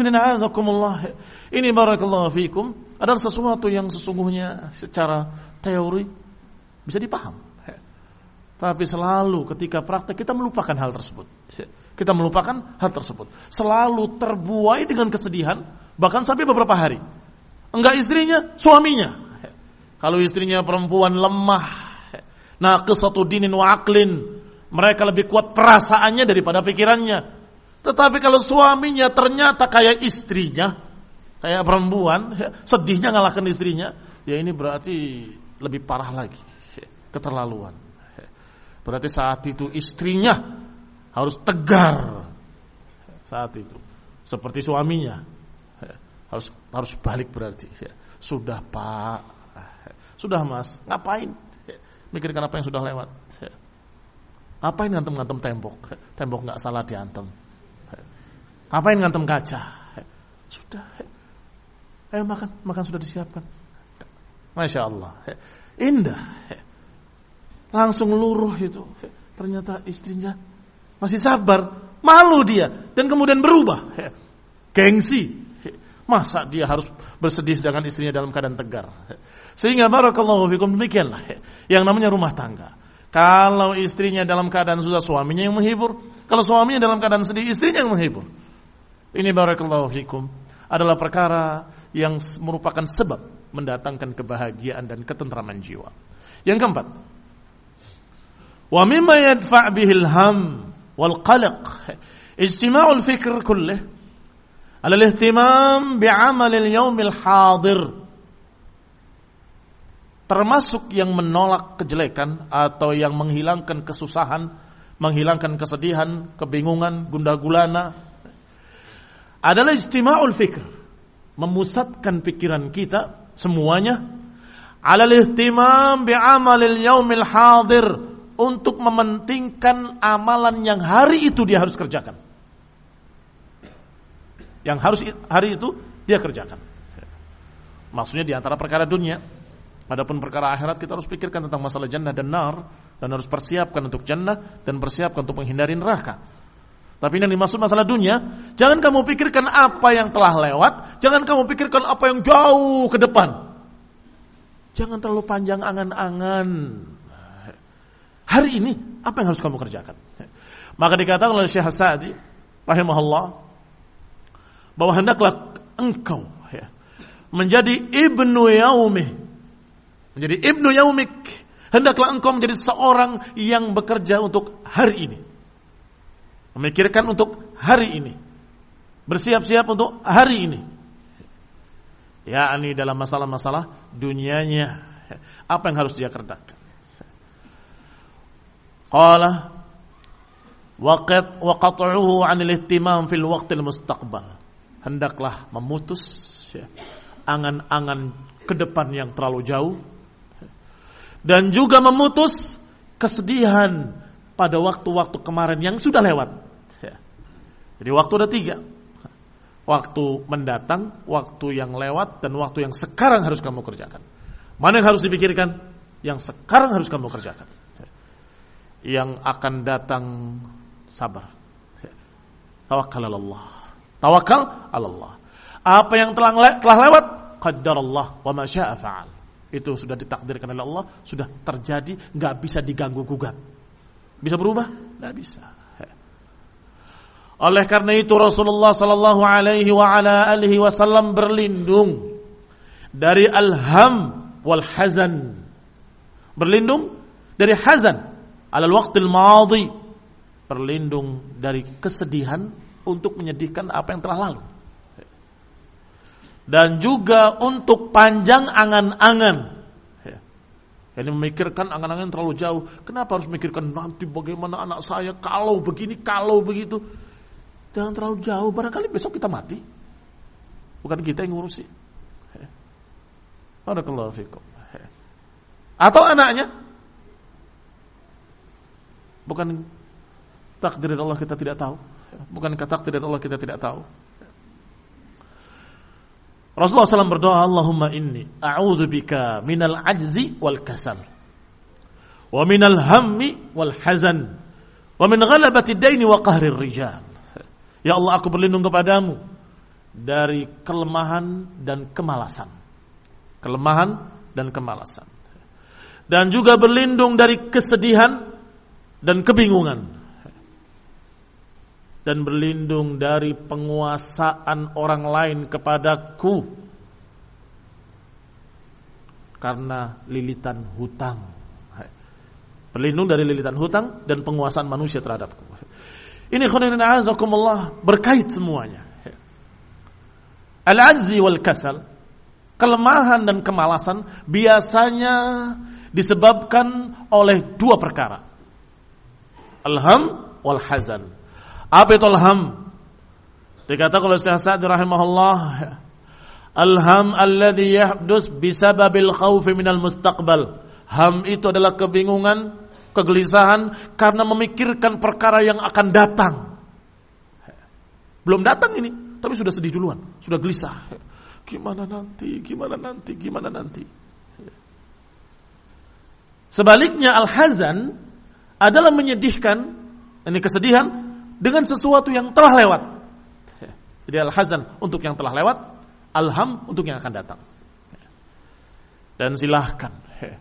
Ini barakallahu fikum adalah sesuatu yang sesungguhnya secara teori bisa dipaham. Tapi selalu ketika praktek kita melupakan hal tersebut. Kita melupakan hal tersebut. Selalu terbuai dengan kesedihan, bahkan sampai beberapa hari. Enggak istrinya, suaminya. Kalau istrinya perempuan lemah, naqisatu dinin wa aqlin, mereka lebih kuat perasaannya daripada pikirannya. Tetapi kalau suaminya ternyata kayak istrinya, kayak perempuan, sedihnya ngalahkan istrinya, ya ini berarti lebih parah lagi, keterlaluan. Berarti saat itu istrinya harus tegar saat itu, seperti suaminya harus balik berarti. Sudah Pak, sudah Mas, ngapain mikirkan apa yang sudah lewat? Ngapain ngantem-ngantem tembok? Tembok nggak salah diantem. Ngapain ngantem kaca? Sudah, ayo makan sudah disiapkan. Masya Allah, indah. Langsung luruh itu. Ternyata istrinya masih sabar, malu dia, dan kemudian berubah. Gengsi. Masa dia harus bersedih dengan istrinya dalam keadaan tegar? Sehingga barakallahu fikum, demikianlah yang namanya rumah tangga. Kalau istrinya dalam keadaan susah, suaminya yang menghibur. Kalau suaminya dalam keadaan sedih, istrinya yang menghibur. Ini barakallahu fikum adalah perkara yang merupakan sebab mendatangkan kebahagiaan dan ketentraman jiwa. Yang keempat, wa mimma yadfa' bihil ham wal qalaq ijtima'ul fikr kullih ala al-ihtimam bi'amal al-yawmil hadir. Termasuk yang menolak kejelekan atau yang menghilangkan kesusahan, menghilangkan kesedihan, kebingungan, gundah gulana adalah ijtima'ul fikr, memusatkan pikiran kita semuanya ala al-ihtimam bi'amal al-yawmil hadir, untuk mementingkan amalan yang hari itu dia harus kerjakan. Yang harus hari itu dia kerjakan. Maksudnya di antara perkara dunia. Adapun perkara akhirat kita harus pikirkan tentang masalah jannah dan nar, dan harus persiapkan untuk jannah dan persiapkan untuk menghindari neraka. Tapi yang dimaksud masalah dunia, jangan kamu pikirkan apa yang telah lewat, jangan kamu pikirkan apa yang jauh ke depan. Jangan terlalu panjang angan-angan. Hari ini apa yang harus kamu kerjakan? Maka dikatakan oleh Syekh Sa'di rahimahullah bahwa hendaklah engkau menjadi ibnu yaumih, menjadi ibnu yaumik. Hendaklah engkau menjadi seorang yang bekerja untuk hari ini, memikirkan untuk hari ini, bersiap-siap untuk hari ini. Yakni dalam masalah-masalah dunianya, apa yang harus dia kerjakan. Qala wa qat'uhu 'anil ihtimam fil waqtil mustaqbal. Hendaklah memutus angan-angan ke depan yang terlalu jauh, dan juga memutus kesedihan pada waktu-waktu kemarin yang sudah lewat. Jadi waktu ada 3. Waktu mendatang, waktu yang lewat, dan waktu yang sekarang harus kamu kerjakan. Mana yang harus dipikirkan? Yang sekarang harus kamu kerjakan. Yang akan datang, sabar. Tawakkal Allah. Tawakal Allah. Apa yang telah lewat, qaddarallah wa ma syaa fa'al. Itu sudah ditakdirkan oleh Allah, sudah terjadi, enggak bisa diganggu gugat. Bisa berubah? Enggak bisa. Oleh karena itu Rasulullah sallallahu alaihi wa ala alihi wasallam berlindung dari al-ham wal hazan. Berlindung dari hazan alal waqtil madhi, berlindung dari kesedihan untuk menyedihkan apa yang telah lalu, dan juga untuk panjang angan-angan. Ini memikirkan angan-angan terlalu jauh. Kenapa harus memikirkan nanti bagaimana anak saya kalau begini, kalau begitu? Jangan terlalu jauh, barangkali besok kita mati, bukan kita yang ngurusi. Barakallahu fikum. Atau anaknya, bukan takdir Allah kita tidak tahu. Bukankah takdir Allah kita tidak tahu? Rasulullah SAW berdoa, Allahumma inni a'udzubika minal ajzi wal kasal, wa minal hammi wal hazan, wa min ghalabati daini wa qahrir rijal. Ya Allah, aku berlindung kepadamu dari kelemahan dan kemalasan. Kelemahan dan kemalasan. Dan juga berlindung dari kesedihan dan kebingungan, dan berlindung dari penguasaan orang lain kepadaku karena lilitan hutang. Berlindung dari lilitan hutang dan penguasaan manusia terhadapku. Ini khairin a'azakumullah berkait semuanya. Al-ajzi wal kasal, kelemahan dan kemalasan biasanya disebabkan oleh dua perkara. Al-ham wal hazan. Apa itu al-ham? Dikatakan oleh Syekh Sa'di rahimahullah, al-ham alladhi yahdus bisababil khawfi minal mustaqbal. Ham itu adalah kebingungan, kegelisahan karena memikirkan perkara yang akan datang. Belum datang ini, tapi sudah sedih duluan, sudah gelisah. Gimana nanti? Sebaliknya al-hazan adalah menyedihkan, ini kesedihan dengan sesuatu yang telah lewat. Jadi al-hazan untuk yang telah lewat, al-ham untuk yang akan datang. Dan silahkan,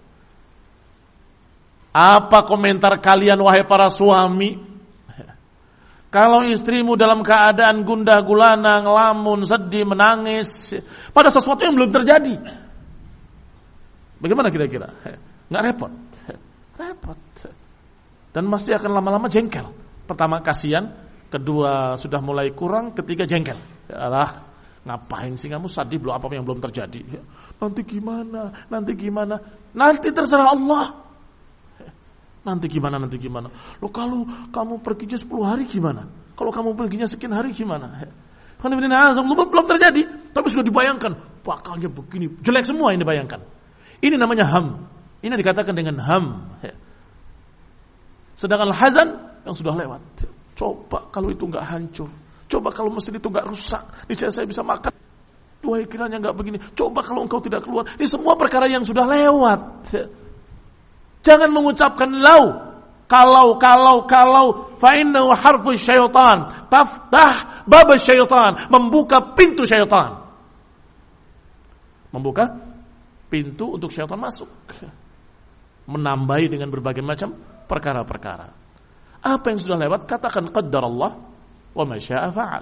apa komentar kalian wahai para suami, kalau istrimu dalam keadaan gundah gulana, ngelamun, sedih, menangis pada sesuatu yang belum terjadi? Bagaimana kira-kira? Nggak repot. Repot. Dan masih akan lama-lama jengkel. Pertama kasihan, kedua sudah mulai kurang, ketiga jengkel. Alah, ngapain sih kamu sedih belum apa yang belum terjadi? Nanti gimana? Nanti terserah Allah. Nanti gimana? Loh kalau kamu perginya 10 hari gimana? Kalau kamu perginya sekian hari gimana? Belum terjadi, tapi sudah dibayangkan. Bakalnya begini, jelek semua ini dibayangkan. Ini namanya ham. Ini dikatakan dengan ham. Sedangkan hazan yang sudah lewat. Coba kalau itu enggak hancur. Coba kalau mesin itu enggak rusak. Niscaya saya bisa makan. Wahai kiranya enggak begini. Coba kalau engkau tidak keluar. Ini semua perkara yang sudah lewat. Jangan mengucapkan lau. Kalau. Fa innahu harfu syaitan. Taftah bab syaitan. Membuka pintu syaitan. Membuka pintu untuk syaitan masuk. Menambahi dengan berbagai macam perkara-perkara. Apa yang sudah lewat, katakan qaddarallah wa ma syaa fa'al.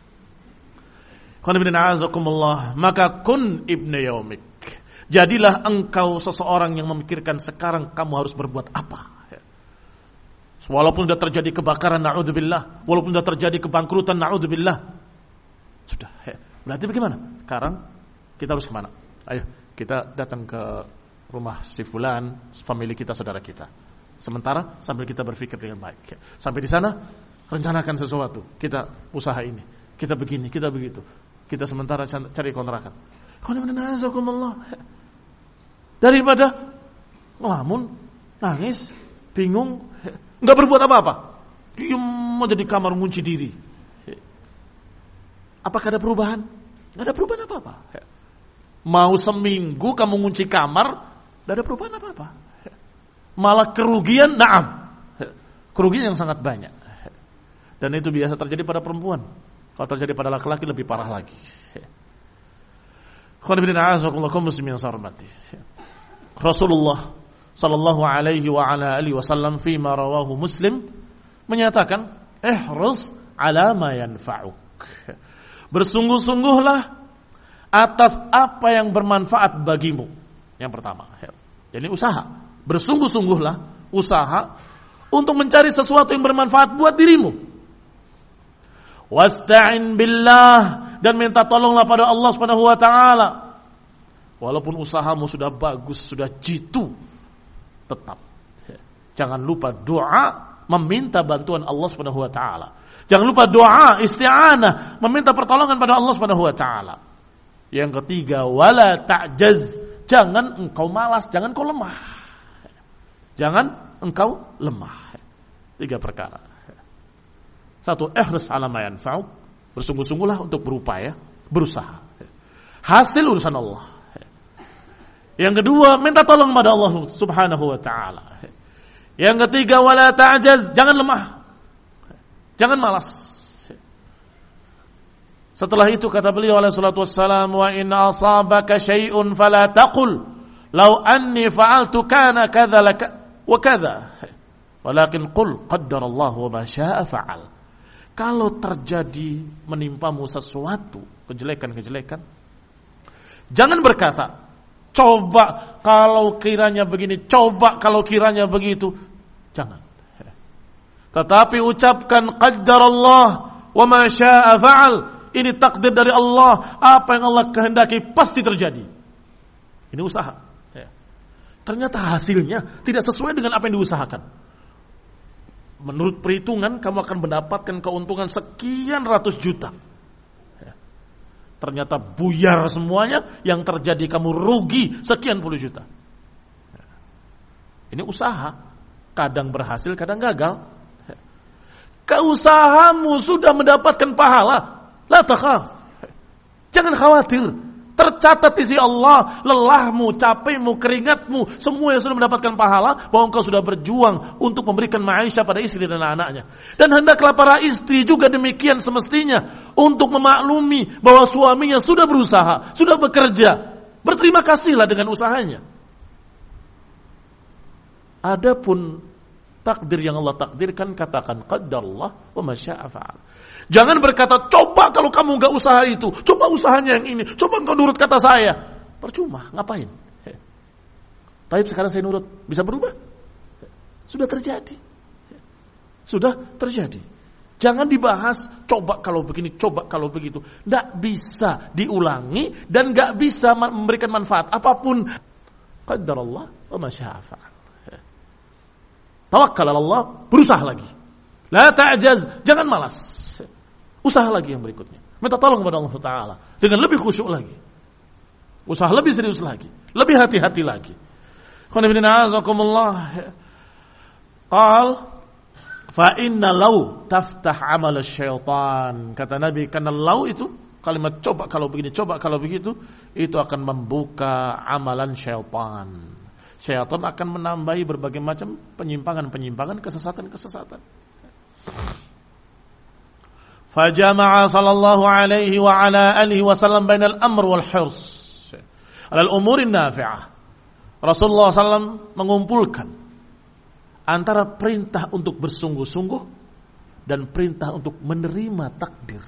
Maka kun ibnu yaumik. Jadilah engkau seseorang yang memikirkan sekarang kamu harus berbuat apa. Walaupun sudah terjadi kebakaran, na'udzubillah. Walaupun sudah terjadi kebangkrutan, na'udzubillah. Sudah. Berarti bagaimana? Sekarang kita harus kemana? Ayo, kita datang ke rumah si fulan, famili kita, saudara kita. Sementara sambil kita berpikir dengan baik. Sampai di sana, rencanakan sesuatu. Kita usaha ini, kita begini, kita begitu. Kita sementara cari kontrakan. Daripada ngelamun, nangis, bingung, nggak berbuat apa-apa, diam aja di kamar ngunci diri. Apakah ada perubahan? Nggak ada perubahan apa-apa. Mau seminggu kamu ngunci kamar, nggak ada perubahan apa-apa. Malah kerugian, na'am. Kerugian yang sangat banyak. Dan itu biasa terjadi pada perempuan. Kalau terjadi pada laki-laki lebih parah lagi. Rasulullah sallallahu alaihi wa ala alihi wasallam fima rawahu Muslim menyatakan, ihrus ala ma yanfa'uk. Bersungguh-sungguhlah atas apa yang bermanfaat bagimu. Yang pertama, jadi usaha. Bersungguh-sungguhlah usaha untuk mencari sesuatu yang bermanfaat buat dirimu. Wasta'in billah, dan minta tolonglah pada Allah Subhanahu wa taala. Walaupun usahamu sudah bagus, sudah jitu, tetap jangan lupa doa, meminta bantuan Allah Subhanahu wa taala. Jangan lupa doa isti'anah, meminta pertolongan pada Allah Subhanahu wa taala. Yang ketiga, wala ta'jaz, jangan engkau malas, jangan engkau lemah. Jangan engkau lemah. 3 perkara. 1, ihris ala ma yanfa'uk, bersungguh-sungguhlah untuk berupaya, berusaha. Hasil urusan Allah. Yang kedua, minta tolong pada Allah Subhanahu wa taala. Yang ketiga, wala ta'jaz, jangan lemah. Jangan malas. Setelah itu kata beliau alaihi salatu wassalam, wa in asabaka syai'un fala taqul law anni fa'altu kana kadza wa kadza, walakin qul qaddarallahu wa ma syaa'a fa'al. Kalau terjadi menimpamu sesuatu kejelekan-kejelekan, jangan berkata, coba kalau kiranya begini, coba kalau kiranya begitu. Jangan. Tetapi ucapkan qaddarallah wa ma syaa fa'al. Ini takdir dari Allah, apa yang Allah kehendaki pasti terjadi. Ini usaha. Ternyata hasilnya tidak sesuai dengan apa yang diusahakan. Menurut perhitungan kamu akan mendapatkan keuntungan sekian ratus juta. Ternyata buyar semuanya, yang terjadi kamu rugi sekian puluh juta. Ini usaha, kadang berhasil, kadang gagal. Keusahamu sudah mendapatkan pahala. La takhaf. Jangan khawatir. Tercatat di sisi Allah, lelahmu, capekmu, keringatmu, semua yang sudah mendapatkan pahala, bahwa engkau sudah berjuang untuk memberikan maisha pada istri dan anaknya. Dan hendaklah para istri juga demikian semestinya, untuk memaklumi bahwa suaminya sudah berusaha, sudah bekerja. Berterima kasihlah dengan usahanya. Adapun takdir yang Allah takdirkan, katakan qaddarallah wa ma syaa fa'al. Jangan berkata, coba kalau kamu enggak usaha itu, coba usahanya yang ini, coba engkau nurut kata saya. Percuma, ngapain? Tapi sekarang saya nurut, bisa berubah? Sudah terjadi. Sudah terjadi. Jangan dibahas, coba kalau begini, coba kalau begitu. Tidak bisa diulangi dan enggak bisa memberikan manfaat apapun. Qaddarallah wa ma syaa fa'al. Tawakkal ala Allah, berusaha lagi. La ta'jaz, jangan malas. Usaha lagi yang berikutnya. Minta tolong kepada Allah Ta'ala dengan lebih khusyuk lagi. Usaha lebih serius lagi, lebih hati-hati lagi. Qul fa inna law taftah amal syaitan. Kata Nabi, karena law itu kalimat coba kalau begini, coba kalau begitu, itu akan membuka amalan syaitan. Syaitan akan menambahi berbagai macam penyimpangan-penyimpangan, kesesatan-kesesatan. Fajama'a sallallahu alaihi wa ala alihi wasallam bainal amr wal hirs alal umurin nafi'ah. Rasulullah SAW mengumpulkan antara perintah untuk bersungguh-sungguh dan perintah untuk menerima takdir.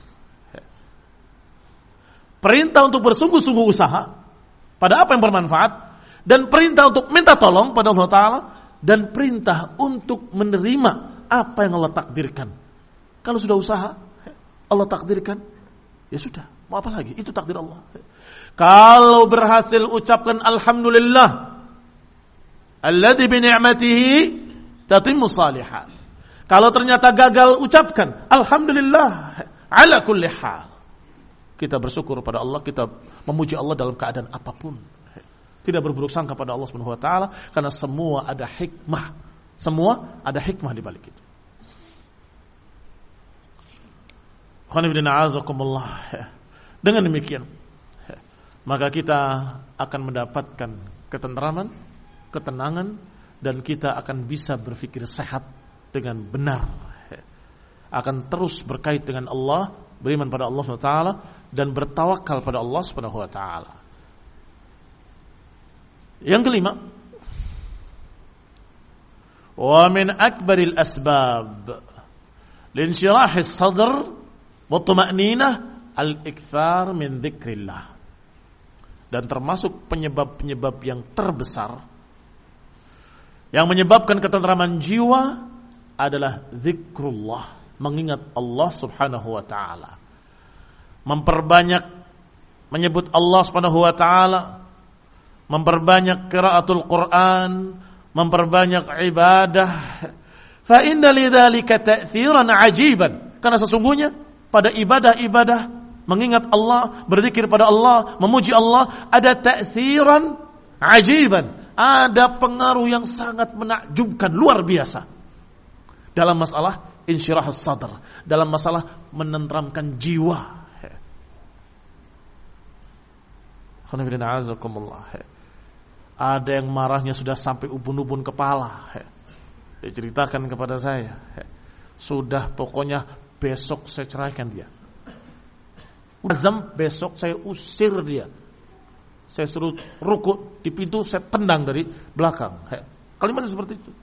Perintah untuk bersungguh-sungguh usaha pada apa yang bermanfaat, dan perintah untuk minta tolong pada Allah Ta'ala, dan perintah untuk menerima apa yang Allah takdirkan. Kalau sudah usaha, Allah takdirkan, ya sudah, mau apa lagi? Itu takdir Allah. Kalau berhasil, ucapkan alhamdulillah alladzi bi ni'matihi tatimmu shalihat. Kalau ternyata gagal, ucapkan alhamdulillah ala kulli hal. Kita bersyukur pada Allah, kita memuji Allah dalam keadaan apapun. Tidak berburuk sangka pada Allah Subhanahu wa taala, karena semua ada hikmah. Semua ada hikmah di balik itu. Dengan demikian, maka kita akan mendapatkan ketentraman, ketenangan, dan kita akan bisa berpikir sehat dengan benar. Akan terus berkait dengan Allah, beriman pada Allah SWT, dan bertawakal pada Allah SWT. Yang kelima, wa min akbaril asbab linshirahis sadr wa tuma'ninah al-ikthar min dzikrillah. Dan termasuk penyebab-penyebab yang terbesar yang menyebabkan ketentraman jiwa adalah zikrullah, mengingat Allah Subhanahu wa taala. Memperbanyak menyebut Allah Subhanahu wa taala, memperbanyak qiraatul Quran, memperbanyak ibadah. Fa inna lidzalika ta'tsiran 'ajiban. Karena sesungguhnya pada ibadah-ibadah, mengingat Allah, berzikir pada Allah, memuji Allah, ada ta'tsiran 'ajiban. Ada pengaruh yang sangat menakjubkan, luar biasa. Dalam masalah insyirah sadr, dalam masalah menenteramkan jiwa. Ada yang marahnya sudah sampai ubun-ubun kepala. Dia ceritakan kepada saya, sudah pokoknya besok saya ceraikan dia. Azam besok saya usir dia. Saya suruh rukuk di pintu, saya tendang dari belakang. Kalimatnya seperti itu.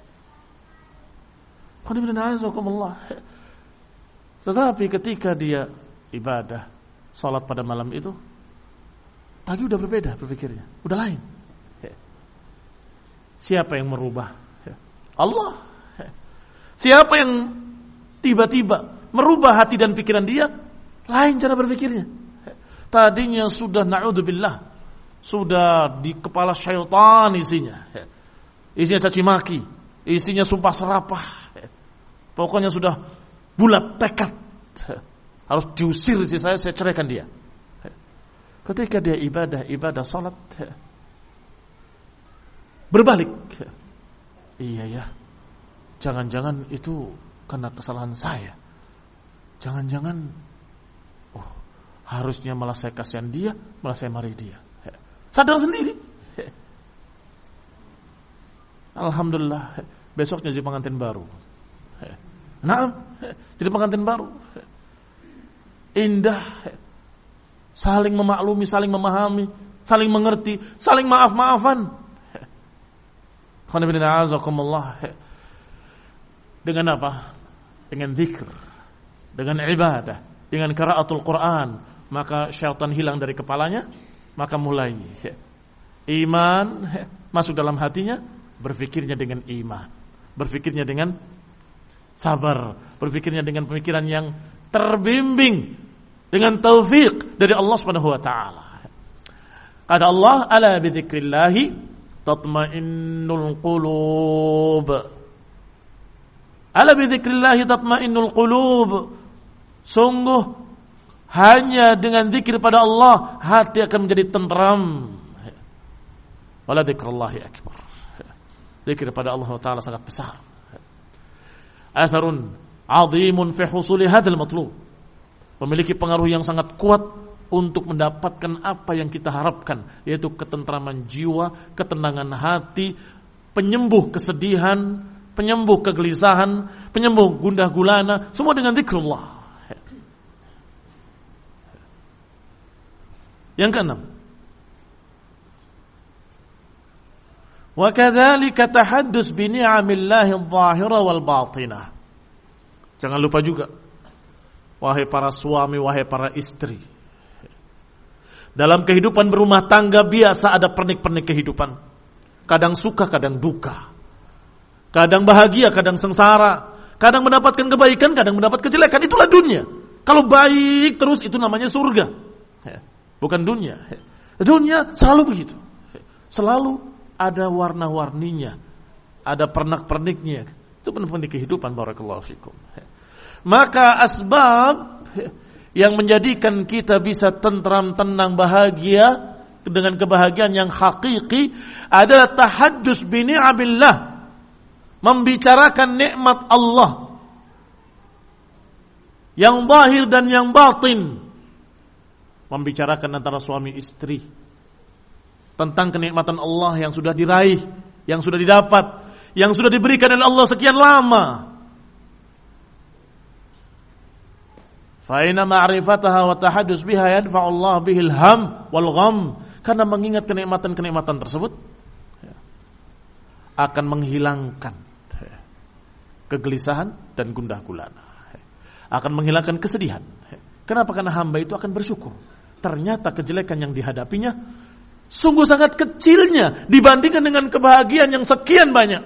Tetapi ketika dia ibadah, salat pada malam itu, pagi udah berbeda berpikirnya, udah lain. Siapa yang merubah? Allah. Siapa yang tiba-tiba merubah hati dan pikiran dia, lain cara berpikirnya. Tadinya sudah na'udzubillah, sudah di kepala syaitan isinya. Isinya caci maki, isinya sumpah serapah. Pokoknya sudah bulat tekad. Harus diusir si saya ceraikan dia. Ketika dia ibadah salat, berbalik. Iya ya, jangan-jangan itu karena kesalahan saya. Jangan-jangan harusnya malah saya kasihan dia, malah saya marahi dia. Sadar sendiri. Alhamdulillah, besoknya jadi pengantin baru. Nah, jadi pengantin baru. Indah, saling memaklumi, saling memahami, saling mengerti, saling maaf-maafan. Dengan apa? Dengan zikr, dengan ibadah, dengan qiraatul Quran, maka syaitan hilang dari kepalanya, maka mulai iman masuk dalam hatinya, berfikirnya dengan iman, berfikirnya dengan sabar, berfikirnya dengan pemikiran yang terbimbing dengan taufik dari Allah Subhanahu wa taala. Kata Allah, ala bi dzikrillah tatma'innul qulub. Ala bi dzikrillah tatma'innul qulub. Sungguh hanya dengan zikir pada Allah hati akan menjadi tentram. Wala dzikrullahi akbar. Zikir pada Allah taala sangat besar. Atharun 'azimun fi husuli hadzal matlub. Memiliki pengaruh yang sangat kuat untuk mendapatkan apa yang kita harapkan, yaitu ketentraman jiwa, ketenangan hati, penyembuh kesedihan, penyembuh kegelisahan, penyembuh gundah gulana, semua dengan zikrullah. Yang keenam, wa kadzalika tahaddus bi ni'amillahi adh-dhahira wal batinah. Jangan lupa juga, wahai para suami, wahai para istri, dalam kehidupan berumah tangga biasa ada pernik-pernik kehidupan. Kadang suka, kadang duka. Kadang bahagia, kadang sengsara. Kadang mendapatkan kebaikan, kadang mendapat kejelekan. Itulah dunia. Kalau baik terus itu namanya surga. Bukan dunia. Dunia selalu begitu. Selalu ada warna-warninya. Ada pernak-perniknya. Itu pernik-pernik kehidupan. Barakallahu fikum. Maka asbab yang menjadikan kita bisa tentram, tenang, bahagia dengan kebahagiaan yang hakiki adalah tahaddus bi ni'amillah, membicarakan nikmat Allah yang zahir dan yang batin, membicarakan antara suami istri tentang kenikmatan Allah yang sudah diraih, yang sudah didapat, yang sudah diberikan oleh Allah sekian lama. Fa'ina ma'rifataha wa tahaddus biha yadfa'u Allah bihil ham wal gham. Karena mengingat kenikmatan-kenikmatan tersebut akan menghilangkan kegelisahan dan gundah gulana. Akan menghilangkan kesedihan. Kenapa? Karena hamba itu akan bersyukur. Ternyata kejelekan yang dihadapinya sungguh sangat kecilnya dibandingkan dengan kebahagiaan yang sekian banyak.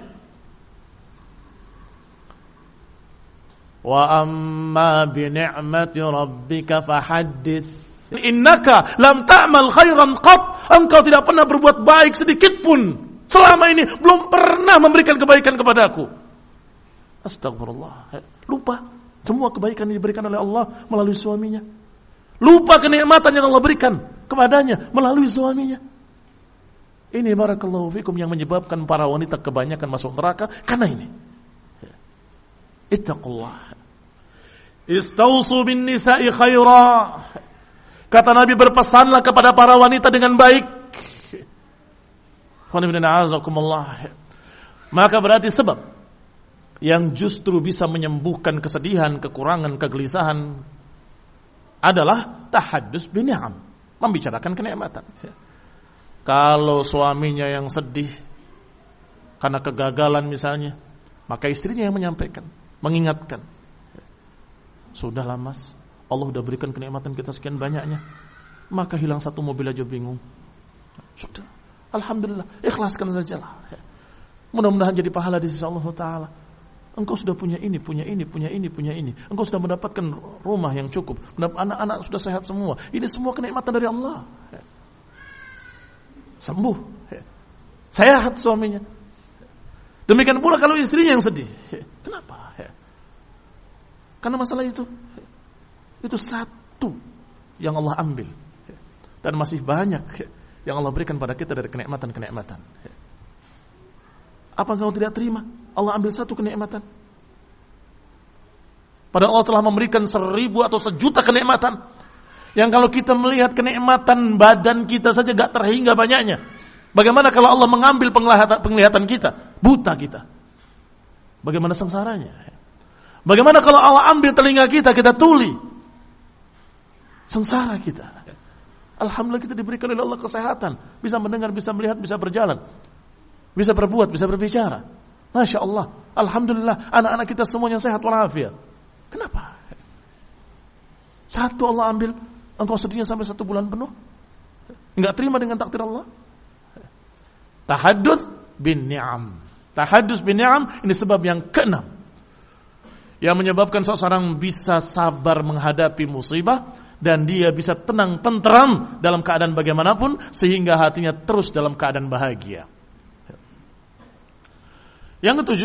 Wa amma bi ni'mati rabbika fahaddits. Innaka lam ta'mal khairan qat. Engkau tidak pernah berbuat baik sedikit pun selama ini, belum pernah memberikan kebaikan kepadaku. Astagfirullah. Lupa semua kebaikan yang diberikan oleh Allah melalui suaminya. Lupa kenikmatan yang Allah berikan kepadanya melalui suaminya. Ini barakallahu fikum yang menyebabkan para wanita kebanyakan masuk neraka karena ini. Ittaqullah. Istausu bin nisa'i khaira. Kata Nabi, berpesanlah kepada para wanita dengan baik. Maka berarti sebab yang justru bisa menyembuhkan kesedihan, kekurangan, kegelisahan adalah tahaddus bin ni'am, membicarakan kenikmatan. Kalau suaminya yang sedih karena kegagalan misalnya, maka istrinya yang menyampaikan, mengingatkan. Sudahlah mas, Allah sudah berikan kenikmatan kita sekian banyaknya, maka hilang satu mobil aja bingung. Sudah, alhamdulillah, ikhlaskan sajalah. Mudah-mudahan jadi pahala di sisi Allah Ta'ala. Engkau sudah punya ini. Engkau sudah mendapatkan rumah yang cukup. Anak-anak sudah sehat semua. Ini semua kenikmatan dari Allah. Sembuh. Sehat suaminya. Demikian pula kalau istrinya yang sedih. Kenapa? Karena masalah itu satu yang Allah ambil. Dan masih banyak yang Allah berikan pada kita dari kenikmatan-kenikmatan. Apa engkau tidak terima? Allah ambil satu kenikmatan. Padahal Allah telah memberikan 1000 atau 1.000.000 kenikmatan. Yang kalau kita melihat kenikmatan badan kita saja gak terhingga banyaknya. Bagaimana kalau Allah mengambil penglihatan kita? Buta kita. Bagaimana sengsaranya? Bagaimana kalau Allah ambil telinga kita tuli? Sengsara kita. Alhamdulillah kita diberikan oleh Allah kesehatan. Bisa mendengar, bisa melihat, bisa berjalan. Bisa berbuat, bisa berbicara. Masya Allah. Alhamdulillah anak-anak kita semuanya sehat walafiat. Kenapa? Satu Allah ambil. Engkau sedihnya sampai 1 bulan penuh. Enggak terima dengan takdir Allah. Tahadduts bin ni'am. Tahadduts bin ni'am ini sebab yang ke-6 yang menyebabkan seseorang bisa sabar menghadapi musibah dan dia bisa tenang tentram dalam keadaan bagaimanapun sehingga hatinya terus dalam keadaan bahagia. Yang ke-7,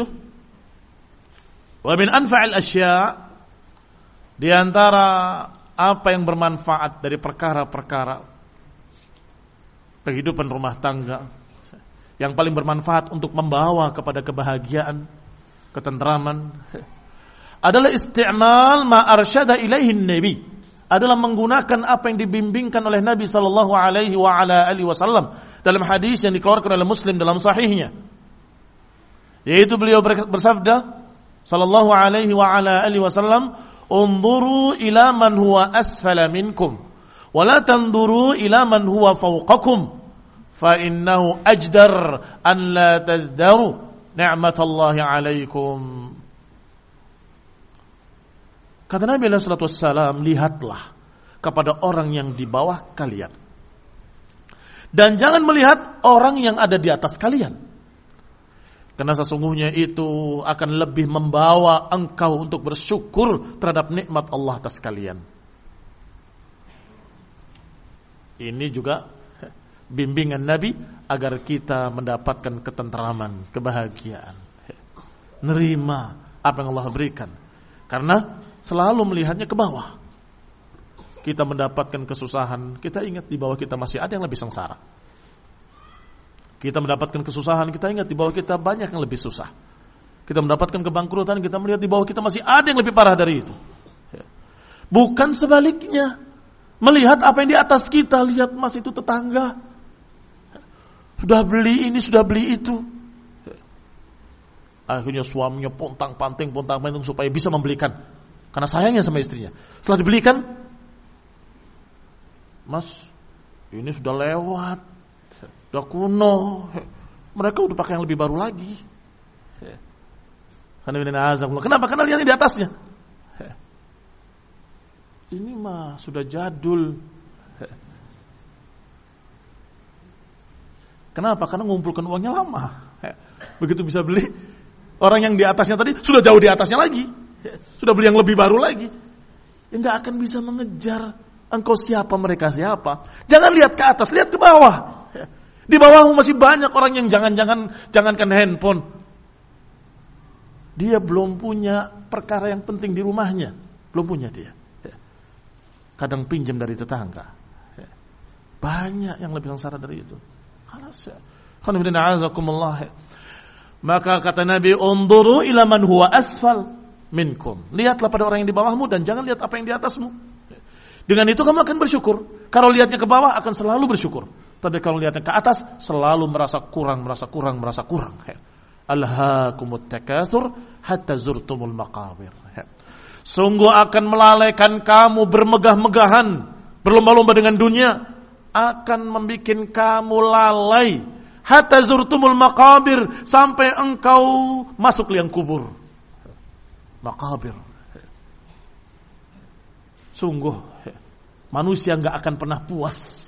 wa min anfa'il asya', di antara apa yang bermanfaat dari perkara-perkara kehidupan rumah tangga yang paling bermanfaat untuk membawa kepada kebahagiaan, ketentraman, adalah isti'mal ma arsyada ilaihi nabi, adalah menggunakan apa yang dibimbingkan oleh Nabi sallallahu alaihi wa ala alihi wasallam dalam hadis yang dikeluarkan oleh Muslim dalam sahihnya. Yaitu beliau bersabda sallallahu alaihi wa ala alihi wasallam, "Unzuru ila man huwa asfala minkum wa la tanzuru ila man huwa fawqakum fa innahu ajdar an la tazdaru ni'matallahi alaikum." Kata Nabi sallallahu alaihi wasallam, lihatlah kepada orang yang di bawah kalian dan jangan melihat orang yang ada di atas kalian. Karena sesungguhnya itu akan lebih membawa engkau untuk bersyukur terhadap nikmat Allah atas kalian. Ini juga bimbingan Nabi agar kita mendapatkan ketentraman, kebahagiaan. Nerima apa yang Allah berikan. Karena selalu melihatnya ke bawah. Kita mendapatkan kesusahan, kita ingat di bawah kita masih ada yang lebih sengsara. Kita mendapatkan kesusahan, kita ingat di bawah kita banyak yang lebih susah. Kita mendapatkan kebangkrutan, kita melihat di bawah kita masih ada yang lebih parah dari itu. Bukan sebaliknya. Melihat apa yang di atas kita, lihat mas itu tetangga. Sudah beli ini, sudah beli itu. Akhirnya suaminya pontang-panting supaya bisa membelikan. Karena sayangnya sama istrinya. Setelah dibelikan, mas, ini sudah lewat. Udah kuno, mereka udah pakai yang lebih baru lagi. Kenapa? Karena lihat di atasnya. Ini mah sudah jadul. Kenapa? Karena ngumpulkan uangnya lama. Begitu bisa beli, orang yang di atasnya tadi sudah jauh di atasnya lagi. Sudah beli yang lebih baru lagi. Nggak akan bisa mengejar engkau siapa, mereka siapa. Jangan lihat ke atas, lihat ke bawah. Di bawahmu masih banyak orang yang jangankan handphone. Dia belum punya perkara yang penting di rumahnya. Belum punya dia. Kadang pinjam dari tetangga. Banyak yang lebih sengsara dari itu. Maka kata Nabi, "Unduru ila man huwa asfal minkum." Lihatlah pada orang yang di bawahmu dan jangan lihat apa yang di atasmu. Dengan itu kamu akan bersyukur. Kalau lihatnya ke bawah akan selalu bersyukur. Tapi kalau lihatnya ke atas selalu merasa kurang. Alhaakumut takatsur hatta zurtumul maqabir. Sungguh akan melalaikan kamu bermegah-megahan, berlomba-lomba dengan dunia, akan membuat kamu lalai hatta zurtumul maqabir, sampai engkau masuk liang kubur. Maqabir. Sungguh manusia enggak akan pernah puas.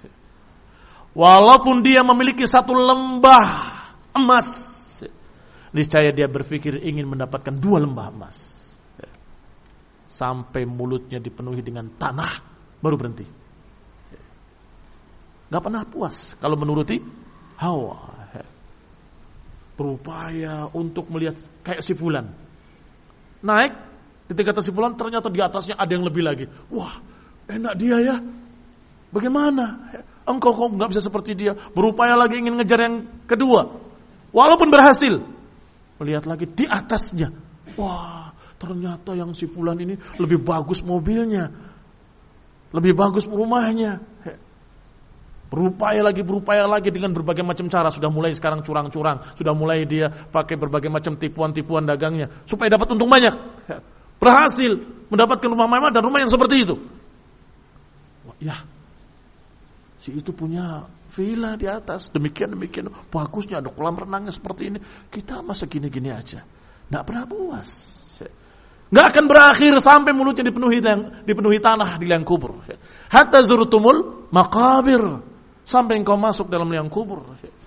Walaupun dia memiliki satu lembah emas, niscaya dia berpikir ingin mendapatkan 2 lembah emas. Sampai mulutnya dipenuhi dengan tanah, baru berhenti. Gak pernah puas kalau menuruti hawa. Berupaya untuk melihat kayak si fulan. Naik, ketika si fulan ternyata di atasnya ada yang lebih lagi. Wah, enak dia ya. Bagaimana? Engkau kok gak bisa seperti dia. Berupaya lagi ingin ngejar yang kedua. Walaupun berhasil. Melihat lagi di atasnya. Wah, ternyata yang si fulan ini lebih bagus mobilnya. Lebih bagus rumahnya. Berupaya lagi dengan berbagai macam cara. Sudah mulai sekarang curang-curang. Sudah mulai dia pakai berbagai macam tipuan-tipuan dagangnya. Supaya dapat untung banyak. Berhasil mendapatkan rumah mewah dan rumah yang seperti itu. Wah, ya, si itu punya villa di atas. Demikian. Bagusnya ada kolam renangnya seperti ini. Kita masa gini-gini aja. Nggak pernah puas. Nggak akan berakhir sampai mulutnya dipenuhi tanah di liang kubur. Hatta zurtumul maqabir. Sampai engkau masuk dalam liang kubur.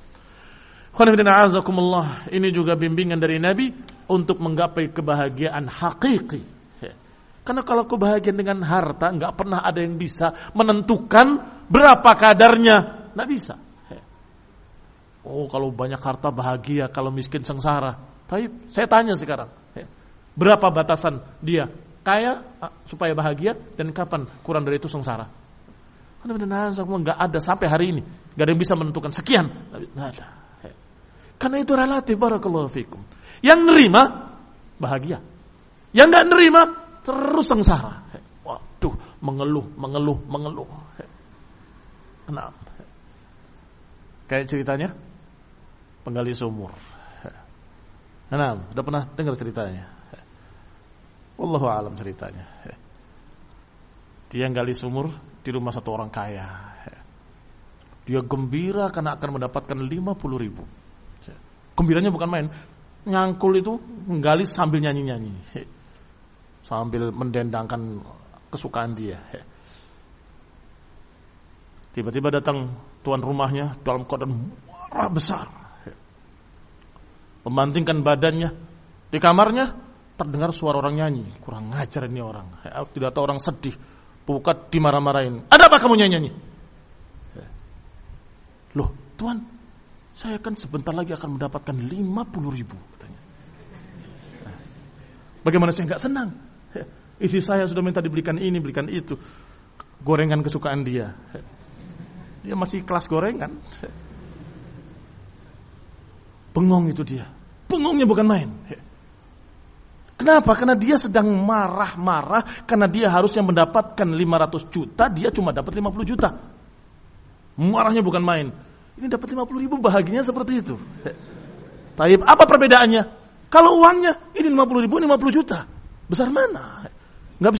Ini juga bimbingan dari Nabi untuk menggapai kebahagiaan hakiki. Karena kalau kebahagiaan dengan harta, nggak pernah ada yang bisa menentukan berapa kadarnya. Nggak bisa. Oh, kalau banyak harta bahagia, kalau miskin sengsara. Tapi saya tanya sekarang, berapa batasan dia kaya supaya bahagia dan kapan kurang dari itu sengsara? Nggak ada sampai hari ini. Nggak ada yang bisa menentukan sekian. Nggak ada. Karena itu relatif. Barakallahu fikum. Yang nerima bahagia. Yang nggak nerima terus sengsara. Waduh, mengeluh. Kenapa? Kayak ceritanya penggali sumur. Kenapa? Udah pernah dengar ceritanya? Wallahu a'lam ceritanya. Dia gali sumur di rumah satu orang kaya. Dia gembira karena akan mendapatkan 50.000. Gembiranya bukan main. Nyangkul itu menggali sambil nyanyi-nyanyi. Sambil mendendangkan kesukaan dia. Tiba-tiba datang tuan rumahnya dalam keadaan marah besar. Memantingkan badannya. Di kamarnya terdengar suara orang nyanyi. Kurang ngajar ini orang. Tidak tahu orang sedih. Bukan dimarah-marahin. Ada apa kamu nyanyi? Loh, Tuan, saya kan sebentar lagi akan mendapatkan 50.000 katanya. Bagaimana saya nggak senang? Istri saya sudah minta dibelikan ini, belikan itu. Gorengan kesukaan dia. Dia masih kelas gorengan. Bengong itu dia. Bengongnya bukan main. Kenapa? Karena dia sedang marah-marah karena dia harusnya mendapatkan 500 juta, dia cuma dapat 50 juta. Marahnya bukan main. Ini dapat 50.000 bahagianya seperti itu. Taib, apa perbedaannya? Kalau uangnya ini 50.000, 50 juta. Besar mana?